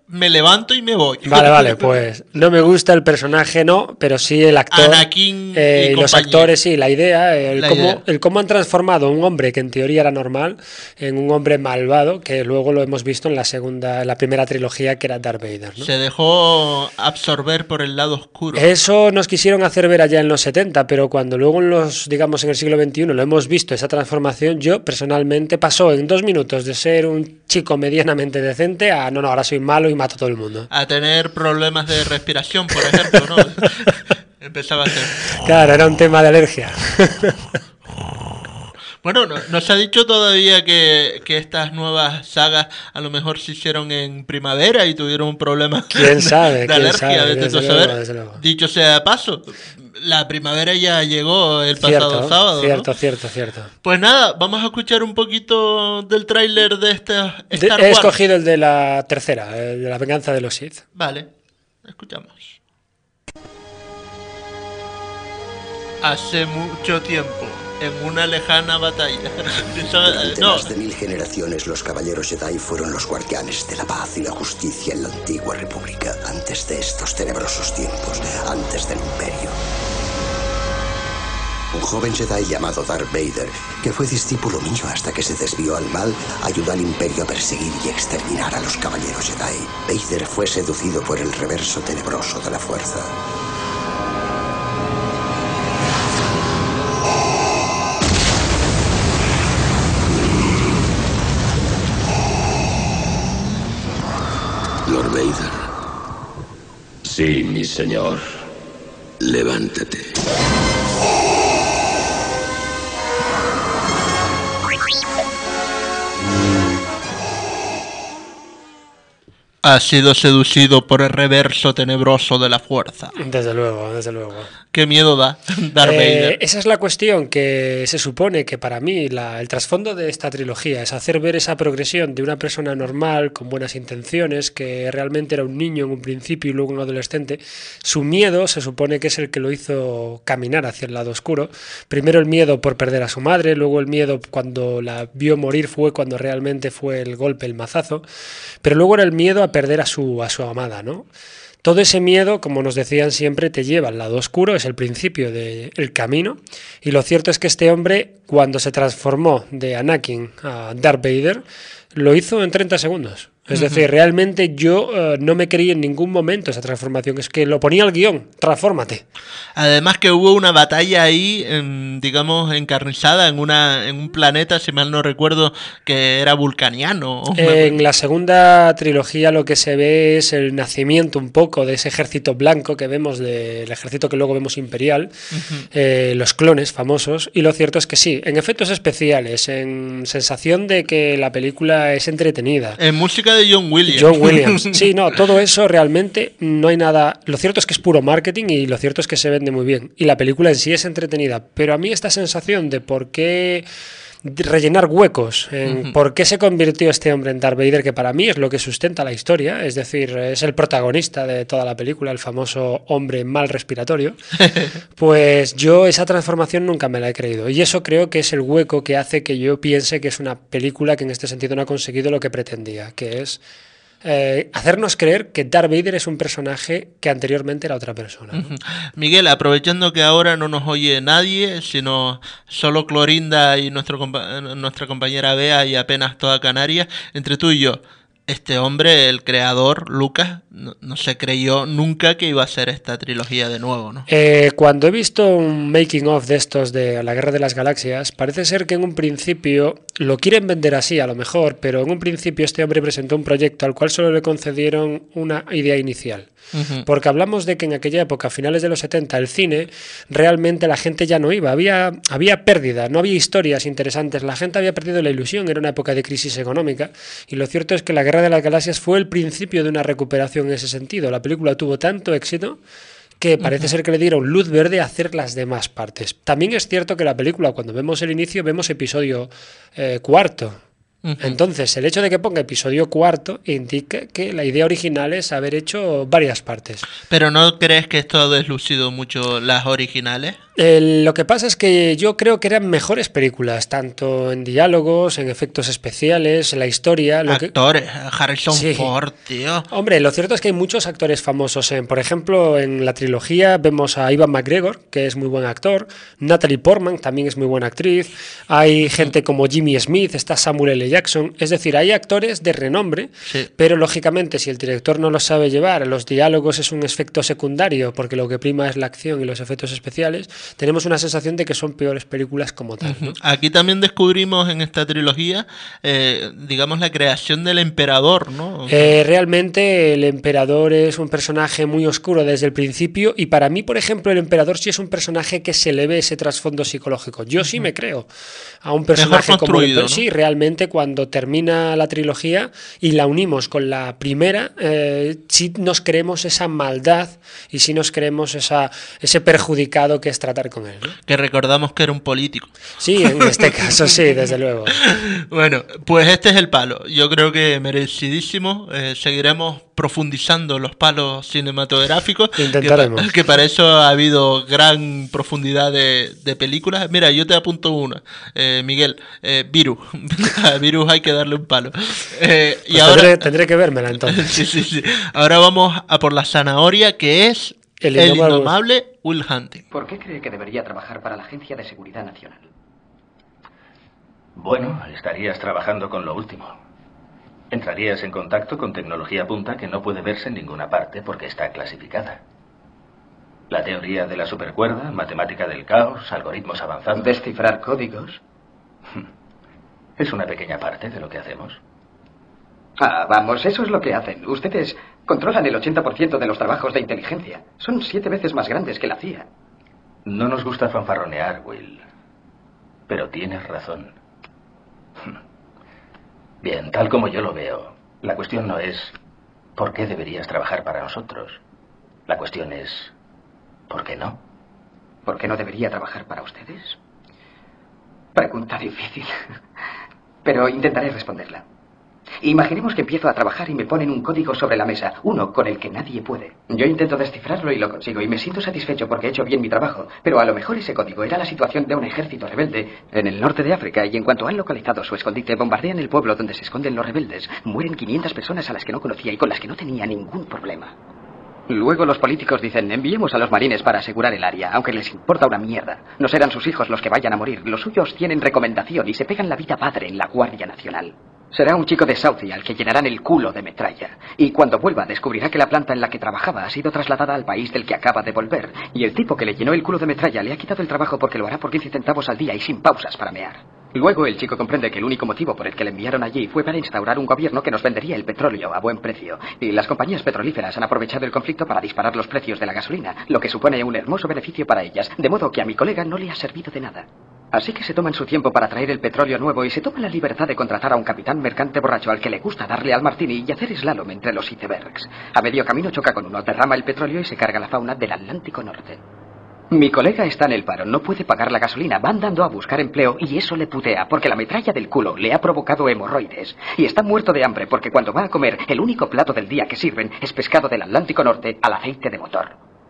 [SPEAKER 1] me levanto y me voy.
[SPEAKER 5] Vale, vale, pues no me gusta el personaje, no, pero sí el actor.
[SPEAKER 1] Anakin
[SPEAKER 5] eh,
[SPEAKER 1] y
[SPEAKER 5] los
[SPEAKER 1] compañía.
[SPEAKER 5] actores, sí, la idea, el,
[SPEAKER 1] La
[SPEAKER 5] cómo,
[SPEAKER 1] idea.
[SPEAKER 5] el cómo han transformado a un hombre que en teoría era normal en un hombre malvado, que luego lo hemos visto en la segunda, en la primera trilogía, que era Darth Vader, ¿no?
[SPEAKER 1] Se dejó absorber por el lado oscuro.
[SPEAKER 5] Eso nos quisieron hacer ver allá en los setenta, pero cuando luego en los, digamos, en el siglo veintiuno lo hemos visto, esa transformación, yo personalmente pasó en dos minutos de ser un chico medianamente decente a no, no, ahora soy malo y mato a todo el mundo.
[SPEAKER 1] A tener problemas de respiración, por ejemplo, ¿no? Empezaba a ser...
[SPEAKER 5] Claro, era un tema de alergia.
[SPEAKER 1] Bueno, no, nos ha dicho todavía que, que estas nuevas sagas a lo mejor se hicieron en primavera y tuvieron un problema
[SPEAKER 5] ¿Quién sabe?
[SPEAKER 1] de
[SPEAKER 5] ¿Quién
[SPEAKER 1] alergia.
[SPEAKER 5] sabe?
[SPEAKER 1] Vete
[SPEAKER 5] Desde
[SPEAKER 1] tú a
[SPEAKER 5] luego,
[SPEAKER 1] saber.
[SPEAKER 5] desde luego.
[SPEAKER 1] Dicho sea de paso, la primavera ya llegó el pasado
[SPEAKER 5] Cierto,
[SPEAKER 1] sábado,
[SPEAKER 5] cierto,
[SPEAKER 1] ¿no?
[SPEAKER 5] cierto, cierto.
[SPEAKER 1] Pues nada, vamos a escuchar un poquito del tráiler de esta
[SPEAKER 5] De-
[SPEAKER 1] Star
[SPEAKER 5] he
[SPEAKER 1] Wars.
[SPEAKER 5] escogido el de la tercera, el de la venganza de los Sith.
[SPEAKER 1] Vale, escuchamos. Hace mucho tiempo, en una lejana batalla.
[SPEAKER 6] Durante
[SPEAKER 1] No,
[SPEAKER 6] más de mil generaciones, los caballeros Jedi fueron los guardianes de la paz y la justicia en la antigua república, antes de estos tenebrosos tiempos, antes del Imperio. Un joven Jedi llamado Darth Vader, que fue discípulo mío hasta que se desvió al mal, ayudó al Imperio a perseguir y exterminar a los caballeros Jedi. Vader fue seducido por el reverso tenebroso de la fuerza.
[SPEAKER 7] Lord Vader. Sí, mi señor. Levántate.
[SPEAKER 1] ha sido seducido por el reverso tenebroso de la fuerza.
[SPEAKER 5] Desde luego, desde luego.
[SPEAKER 1] Qué miedo da Darth
[SPEAKER 5] Eh,
[SPEAKER 1] Vader.
[SPEAKER 5] esa es la cuestión, que se supone que para mí la- el trasfondo de esta trilogía es hacer ver esa progresión de una persona normal, con buenas intenciones, que realmente era un niño en un principio y luego un adolescente. Su miedo se supone que es el que lo hizo caminar hacia el lado oscuro. Primero el miedo por perder a su madre, luego el miedo cuando la vio morir fue cuando realmente fue el golpe, el mazazo, pero luego era el miedo a perder a su, a su amada, ¿no? Todo ese miedo, como nos decían siempre, te lleva al lado oscuro, es el principio del camino. Y lo cierto es que este hombre, cuando se transformó de Anakin a Darth Vader, lo hizo en treinta segundos. Es uh-huh. decir, realmente yo uh, no me creí en ningún momento esa transformación. Es que lo ponía el guión, transfórmate.
[SPEAKER 1] Además que hubo una batalla ahí, en, digamos, encarnizada en una en un planeta, si mal no recuerdo, que era vulcaniano.
[SPEAKER 5] En la segunda trilogía lo que se ve es el nacimiento un poco de ese ejército blanco que vemos, del ejército que luego vemos imperial, uh-huh. eh, los clones famosos, y lo cierto es que sí, en efectos especiales, en sensación de que la película es entretenida.
[SPEAKER 1] En música de John Williams.
[SPEAKER 5] John Williams. Sí, no, todo eso realmente no hay nada. Lo cierto es que es puro marketing y lo cierto es que se vende muy bien. Y la película en sí es entretenida. Pero a mí esta sensación de por qué rellenar huecos, en uh-huh. por qué se convirtió este hombre en Darth Vader, que para mí es lo que sustenta la historia, es decir, es el protagonista de toda la película, el famoso hombre mal respiratorio, pues yo esa transformación nunca me la he creído. Y eso creo que es el hueco que hace que yo piense que es una película que en este sentido no ha conseguido lo que pretendía, que es Eh, hacernos creer que Darth Vader es un personaje que anteriormente era otra persona, ¿no?
[SPEAKER 1] Miguel, aprovechando que ahora no nos oye nadie, sino solo Clorinda y nuestro compa- nuestra compañera Bea y apenas toda Canarias, entre tú y yo, este hombre, el creador, Lucas, no, no se creyó nunca que iba a hacer esta trilogía de nuevo, ¿no?
[SPEAKER 5] Eh, cuando he visto un making of de estos de la Guerra de las Galaxias, parece ser que en un principio lo quieren vender así a lo mejor, pero en un principio este hombre presentó un proyecto al cual solo le concedieron una idea inicial. Uh-huh. Porque hablamos de que en aquella época, a finales de los setenta, el cine, realmente la gente ya no iba, había, había pérdida, no había historias interesantes, la gente había perdido la ilusión, era una época de crisis económica, y lo cierto es que la Guerra de las Galaxias fue el principio de una recuperación en ese sentido. La película tuvo tanto éxito que parece uh-huh. ser que le dieron luz verde a hacer las demás partes. También es cierto que la película, cuando vemos el inicio, vemos episodio eh, cuarto. Uh-huh. Entonces, el hecho de que ponga episodio cuarto indica que la idea original es haber hecho varias partes.
[SPEAKER 1] ¿Pero no crees que esto ha deslucido mucho las originales?
[SPEAKER 5] Eh, lo que pasa es que yo creo que eran mejores películas, tanto en diálogos, en efectos especiales, en la historia. Lo
[SPEAKER 1] Actores,
[SPEAKER 5] que...
[SPEAKER 1] Harrison
[SPEAKER 5] sí.
[SPEAKER 1] Ford, tío.
[SPEAKER 5] Hombre, lo cierto es que hay muchos actores famosos. En, por ejemplo, en la trilogía vemos a Ewan McGregor, que es muy buen actor. Natalie Portman también es muy buena actriz. Hay gente como Jimmy Smith, está Samuel L. Jackson. Es decir, hay actores de renombre,
[SPEAKER 1] Sí.
[SPEAKER 5] pero lógicamente si el director no los sabe llevar, los diálogos es un efecto secundario, porque lo que prima es la acción y los efectos especiales, tenemos una sensación de que son peores películas como tal, ¿no?
[SPEAKER 1] Aquí también descubrimos en esta trilogía, eh, digamos, la creación del emperador, ¿no?
[SPEAKER 5] Eh, realmente el emperador es un personaje muy oscuro desde el principio y para mí, por ejemplo, el emperador sí es un personaje que se le ve ese trasfondo psicológico. Yo sí me creo a un personaje
[SPEAKER 1] Mejor
[SPEAKER 5] como el
[SPEAKER 1] construido,
[SPEAKER 5] emperador.
[SPEAKER 1] ¿no?
[SPEAKER 5] Sí, realmente cuando termina la trilogía y la unimos con la primera, eh, sí nos creemos esa maldad y sí nos creemos esa, ese perjudicado que es tratar con él, ¿no?
[SPEAKER 1] Que recordamos que era un político.
[SPEAKER 5] Sí, en este caso sí, desde luego.
[SPEAKER 1] Bueno, pues este es el palo. Yo creo que merecidísimo. Eh, seguiremos profundizando los palos cinematográficos.
[SPEAKER 5] Intentaremos.
[SPEAKER 1] Que, que para eso ha habido gran profundidad de, de películas. Mira, yo te apunto una. Eh, Miguel, eh, Virus. A Virus hay que darle un palo. Eh, y
[SPEAKER 5] Pues
[SPEAKER 1] ahora
[SPEAKER 5] tendré, tendré que vérmela entonces.
[SPEAKER 1] sí, sí, sí. Ahora vamos a por la zanahoria, que es
[SPEAKER 5] El
[SPEAKER 1] el
[SPEAKER 5] indomable-
[SPEAKER 1] indomable Will Hunting.
[SPEAKER 8] ¿Por qué cree que debería trabajar para la Agencia de Seguridad Nacional?
[SPEAKER 9] Bueno, estarías trabajando con lo último. Entrarías en contacto con tecnología punta que no puede verse en ninguna parte porque está clasificada. La teoría de la supercuerda, matemática del caos, algoritmos avanzados.
[SPEAKER 8] ¿Descifrar códigos?
[SPEAKER 9] Es una pequeña parte de lo que hacemos.
[SPEAKER 8] Ah, vamos, eso es lo que hacen. Ustedes controlan el ochenta por ciento de los trabajos de inteligencia. Son siete veces más grandes que la C I A.
[SPEAKER 9] No nos gusta fanfarronear, Will. Pero tienes razón. Bien, tal como yo lo veo, la cuestión no es ¿por qué deberías trabajar para nosotros? La cuestión es ¿por qué no?
[SPEAKER 8] ¿Por qué no debería trabajar para ustedes? Pregunta difícil. Pero intentaré responderla. Imaginemos que empiezo a trabajar y me ponen un código sobre la mesa, uno con el que nadie puede. Yo intento descifrarlo y lo consigo y me siento satisfecho porque he hecho bien mi trabajo, pero a lo mejor ese código era la situación de un ejército rebelde en el norte de África y en cuanto han localizado su escondite, bombardean el pueblo donde se esconden los rebeldes. Mueren quinientas personas a las que no conocía y con las que no tenía ningún problema. Luego los políticos dicen, enviemos a los marines para asegurar el área, aunque les importa una mierda. No serán sus hijos los que vayan a morir, los suyos tienen recomendación y se pegan la vida padre en la Guardia Nacional. Será un chico de Southie al que llenarán el culo de metralla. Y cuando vuelva descubrirá que la planta en la que trabajaba ha sido trasladada al país del que acaba de volver. Y el tipo que le llenó el culo de metralla le ha quitado el trabajo porque lo hará por quince centavos al día y sin pausas para mear. Luego el chico comprende que el único motivo por el que le enviaron allí fue para instaurar un gobierno que nos vendería el petróleo a buen precio. Y las compañías petrolíferas han aprovechado el conflicto para disparar los precios de la gasolina, lo que supone un hermoso beneficio para ellas, de modo que a mi colega no le ha servido de nada. Así que se toman su tiempo para traer el petróleo nuevo y se toman la libertad de contratar a un capitán mercante borracho al que le gusta darle al martini y hacer slalom entre los icebergs. A medio camino choca con uno, derrama el petróleo y se carga la fauna del Atlántico Norte. Mi colega está en el paro, no puede pagar la gasolina, va andando a buscar empleo y eso le putea porque la metralla del culo le ha provocado hemorroides. Y está muerto de hambre porque cuando va a comer el único plato del día que sirven es pescado del Atlántico Norte al aceite de motor.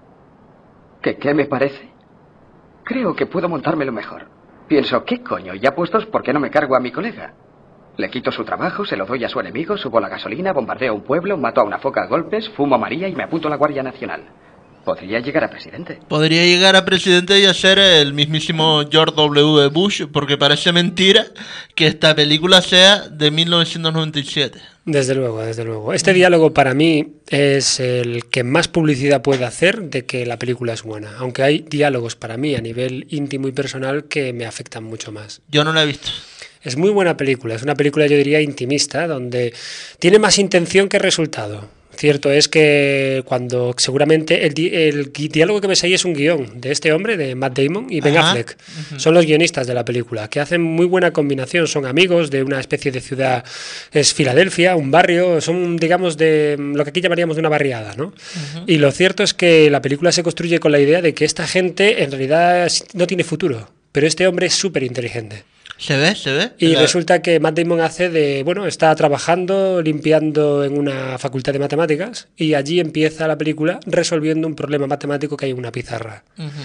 [SPEAKER 8] ¿Qué, qué me parece? Creo que puedo montármelo mejor. Pienso, ¿qué coño? Ya puestos, ¿por qué no me cargo a mi colega? Le quito su trabajo, se lo doy a su enemigo, subo la gasolina, bombardeo un pueblo, mato a una foca a golpes, fumo a María y me apunto a la Guardia Nacional. Podría llegar a presidente.
[SPEAKER 1] Podría llegar a presidente y hacer el mismísimo George W. Bush, porque parece mentira que esta película sea de mil novecientos noventa y siete.
[SPEAKER 5] Desde luego, desde luego. Este diálogo para mí es el que más publicidad puede hacer de que la película es buena, aunque hay diálogos para mí a nivel íntimo y personal que me afectan mucho más.
[SPEAKER 1] Yo no la he visto.
[SPEAKER 5] Es muy buena película, es una película yo diría intimista, donde tiene más intención que resultado. Cierto es que cuando seguramente el, di el diálogo que ves ahí es un guión de este hombre, de Matt Damon y Ben
[SPEAKER 1] Ajá.
[SPEAKER 5] Affleck.
[SPEAKER 1] Uh-huh.
[SPEAKER 5] Son los guionistas de la película, que hacen muy buena combinación. Son amigos de una especie de ciudad, es Filadelfia, un barrio, son digamos de lo que aquí llamaríamos de una barriada, ¿no? Uh-huh. Y lo cierto es que la película se construye con la idea de que esta gente en realidad no tiene futuro, pero este hombre es súper inteligente.
[SPEAKER 1] ¿Se ve? ¿Se ve?
[SPEAKER 5] Y
[SPEAKER 1] la...
[SPEAKER 5] resulta que Matt Damon hace de, bueno, está trabajando, limpiando en una facultad de matemáticas y allí empieza la película resolviendo un problema matemático que hay en una pizarra. Uh-huh.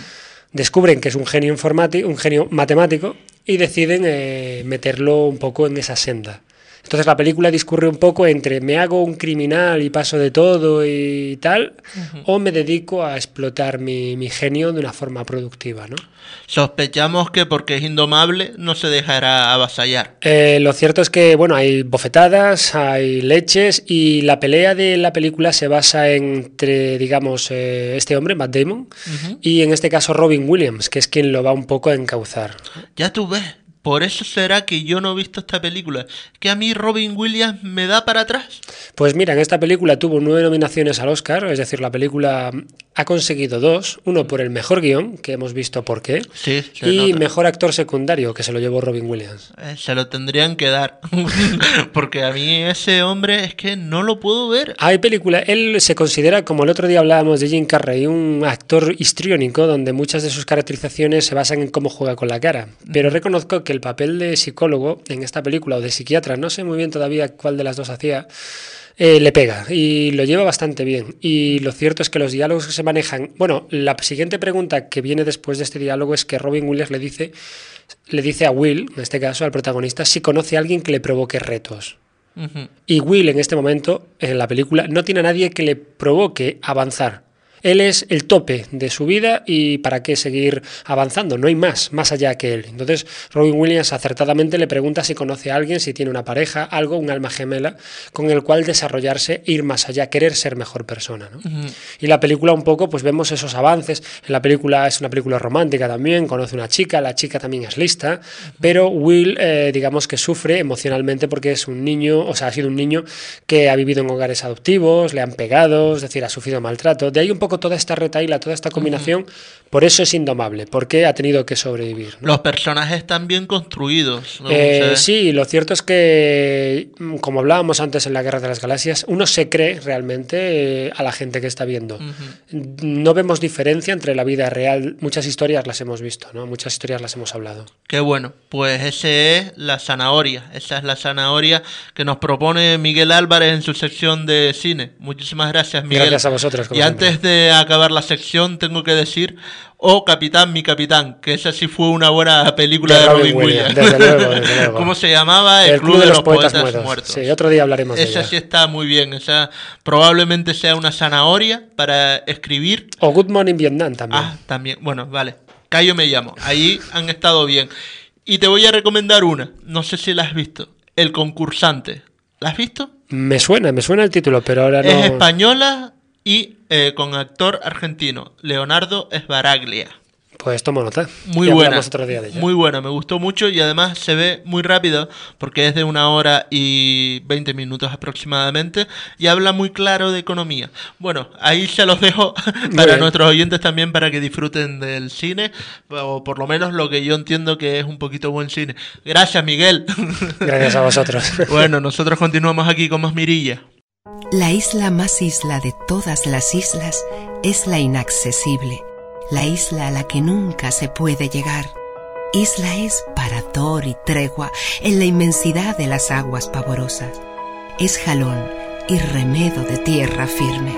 [SPEAKER 5] descubren que es un genio informático, un genio matemático y deciden eh, meterlo un poco en esa senda. Entonces la película discurre un poco entre me hago un criminal y paso de todo y tal, uh-huh. o me dedico a explotar mi, mi genio de una forma productiva, ¿no?
[SPEAKER 1] Sospechamos que porque es indomable no se dejará avasallar.
[SPEAKER 5] Eh, lo cierto es que, bueno, hay bofetadas, hay leches y la pelea de la película se basa entre, digamos, eh, este hombre, Matt Damon, uh-huh. y en este caso Robin Williams, que es quien lo va un poco a encauzar.
[SPEAKER 1] Ya tú ves. Por eso será que yo no he visto esta película. ¿Que a mí Robin Williams me da para atrás?
[SPEAKER 5] Pues mira, en esta película tuvo nueve nominaciones al Oscar, es decir, la película ha conseguido dos, uno por el mejor guión, que hemos visto por qué,
[SPEAKER 1] sí,
[SPEAKER 5] y
[SPEAKER 1] nota.
[SPEAKER 5] Mejor actor secundario, que se lo llevó Robin Williams.
[SPEAKER 1] Eh, se lo tendrían que dar, porque a mí ese hombre es que no lo puedo ver.
[SPEAKER 5] Hay película, él se considera, como el otro día hablábamos de Jim Carrey, un actor histriónico, donde muchas de sus caracterizaciones se basan en cómo juega con la cara, pero reconozco que el papel de psicólogo en esta película, o de psiquiatra, no sé muy bien todavía cuál de las dos hacía, eh, le pega y lo lleva bastante bien. Y lo cierto es que los diálogos que se manejan... Bueno, la siguiente pregunta que viene después de este diálogo es que Robin Williams le dice, le dice a Will, en este caso al protagonista, si conoce a alguien que le provoque retos. Uh-huh. Y Will en este momento, en la película, no tiene a nadie que le provoque avanzar. Él es el tope de su vida y para qué seguir avanzando, no hay más, más allá que él. Entonces Robin Williams acertadamente le pregunta si conoce a alguien, si tiene una pareja, algo, un alma gemela con el cual desarrollarse, ir más allá, querer ser mejor persona, ¿no? Uh-huh. Y la película un poco, pues vemos esos avances. En la película es una película romántica también, conoce una chica, la chica también es lista, uh-huh. pero Will, eh, digamos que sufre emocionalmente porque es un niño, o sea, ha sido un niño que ha vivido en hogares adoptivos, le han pegado, es decir, ha sufrido maltrato. De ahí un poco toda esta retaíla, toda esta combinación, uh-huh. por eso es indomable, porque ha tenido que sobrevivir, ¿no?
[SPEAKER 1] Los personajes están bien construidos, ¿no?
[SPEAKER 5] Eh,
[SPEAKER 1] o sea...
[SPEAKER 5] Sí, lo cierto es que, como hablábamos antes en la Guerra de las Galaxias, uno se cree realmente eh, a la gente que está viendo. Uh-huh. No vemos diferencia entre la vida real, muchas historias las hemos visto, ¿no? Muchas historias las hemos hablado.
[SPEAKER 1] Qué bueno, pues ese es la zanahoria, esa es la zanahoria que nos propone Miguel Álvarez en su sección de cine. Muchísimas gracias, Miguel.
[SPEAKER 5] Gracias a vosotros.
[SPEAKER 1] Y antes siempre. de acabar la sección tengo que decir, oh capitán, mi capitán, que esa sí fue una buena película de, de Robin Williams.
[SPEAKER 5] Williams. Desde luego, desde luego.
[SPEAKER 1] ¿Cómo se llamaba? El,
[SPEAKER 5] el
[SPEAKER 1] Club,
[SPEAKER 5] Club
[SPEAKER 1] de,
[SPEAKER 5] de
[SPEAKER 1] los,
[SPEAKER 5] los Poetas,
[SPEAKER 1] Poetas
[SPEAKER 5] Muertos.
[SPEAKER 1] Muertos.
[SPEAKER 5] Sí, otro día hablaremos de
[SPEAKER 1] esa
[SPEAKER 5] ella.
[SPEAKER 1] sí está muy bien, esa probablemente sea una zanahoria para escribir.
[SPEAKER 5] O Good Morning Vietnam también.
[SPEAKER 1] Ah, también, bueno, vale. Cayo me llamo, ahí han estado bien. Y te voy a recomendar una, no sé si la has visto, El Concursante. ¿La has visto?
[SPEAKER 5] Me suena, me suena el título, pero ahora no...
[SPEAKER 1] Es española y eh, con actor argentino, Leonardo Sbaraglia.
[SPEAKER 5] Pues tomo nota.
[SPEAKER 1] Muy
[SPEAKER 5] ya
[SPEAKER 1] buena,
[SPEAKER 5] otro día de ella.
[SPEAKER 1] muy buena, me gustó mucho y además se ve muy rápido porque es de una hora y veinte minutos aproximadamente y habla muy claro de economía. Bueno, ahí se los dejo para nuestros oyentes también para que disfruten del cine o por lo menos lo que yo entiendo que es un poquito buen cine. Gracias, Miguel.
[SPEAKER 5] Gracias a vosotros.
[SPEAKER 1] Bueno, nosotros continuamos aquí con más Mirilla.
[SPEAKER 10] La isla más isla de todas las islas es la inaccesible. La isla a la que nunca se puede llegar. Isla es parador y tregua en la inmensidad de las aguas pavorosas. Es jalón y remedo de tierra firme.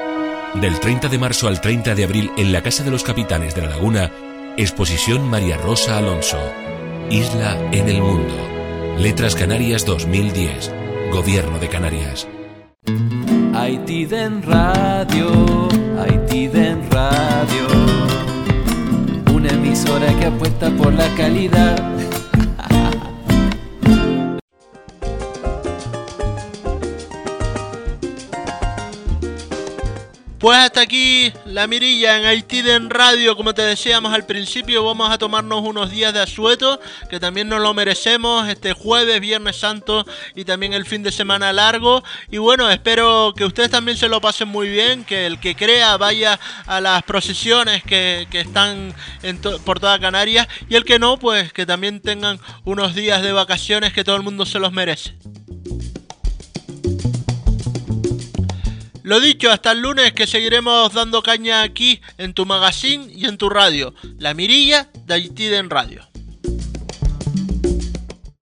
[SPEAKER 11] Del treinta de marzo al treinta de abril en la Casa de los Capitanes de la Laguna, exposición María Rosa Alonso. Isla en el mundo. Letras Canarias dos mil diez. Gobierno de Canarias.
[SPEAKER 12] Haitiden Radio, Haitiden Radio, una emisora que apuesta por la calidad.
[SPEAKER 1] Pues hasta aquí la mirilla en Haitiden Radio. Como te decíamos al principio, vamos a tomarnos unos días de asueto, que también nos lo merecemos, este jueves, Viernes Santo y también el fin de semana largo. Y bueno, espero que ustedes también se lo pasen muy bien, que el que crea vaya a las procesiones que, que están en to- por toda Canarias, y el que no, pues que también tengan unos días de vacaciones, que todo el mundo se los merece. Lo dicho, hasta el lunes, que seguiremos dando caña aquí en tu magazine y en tu radio, La Mirilla de Haitiden Radio.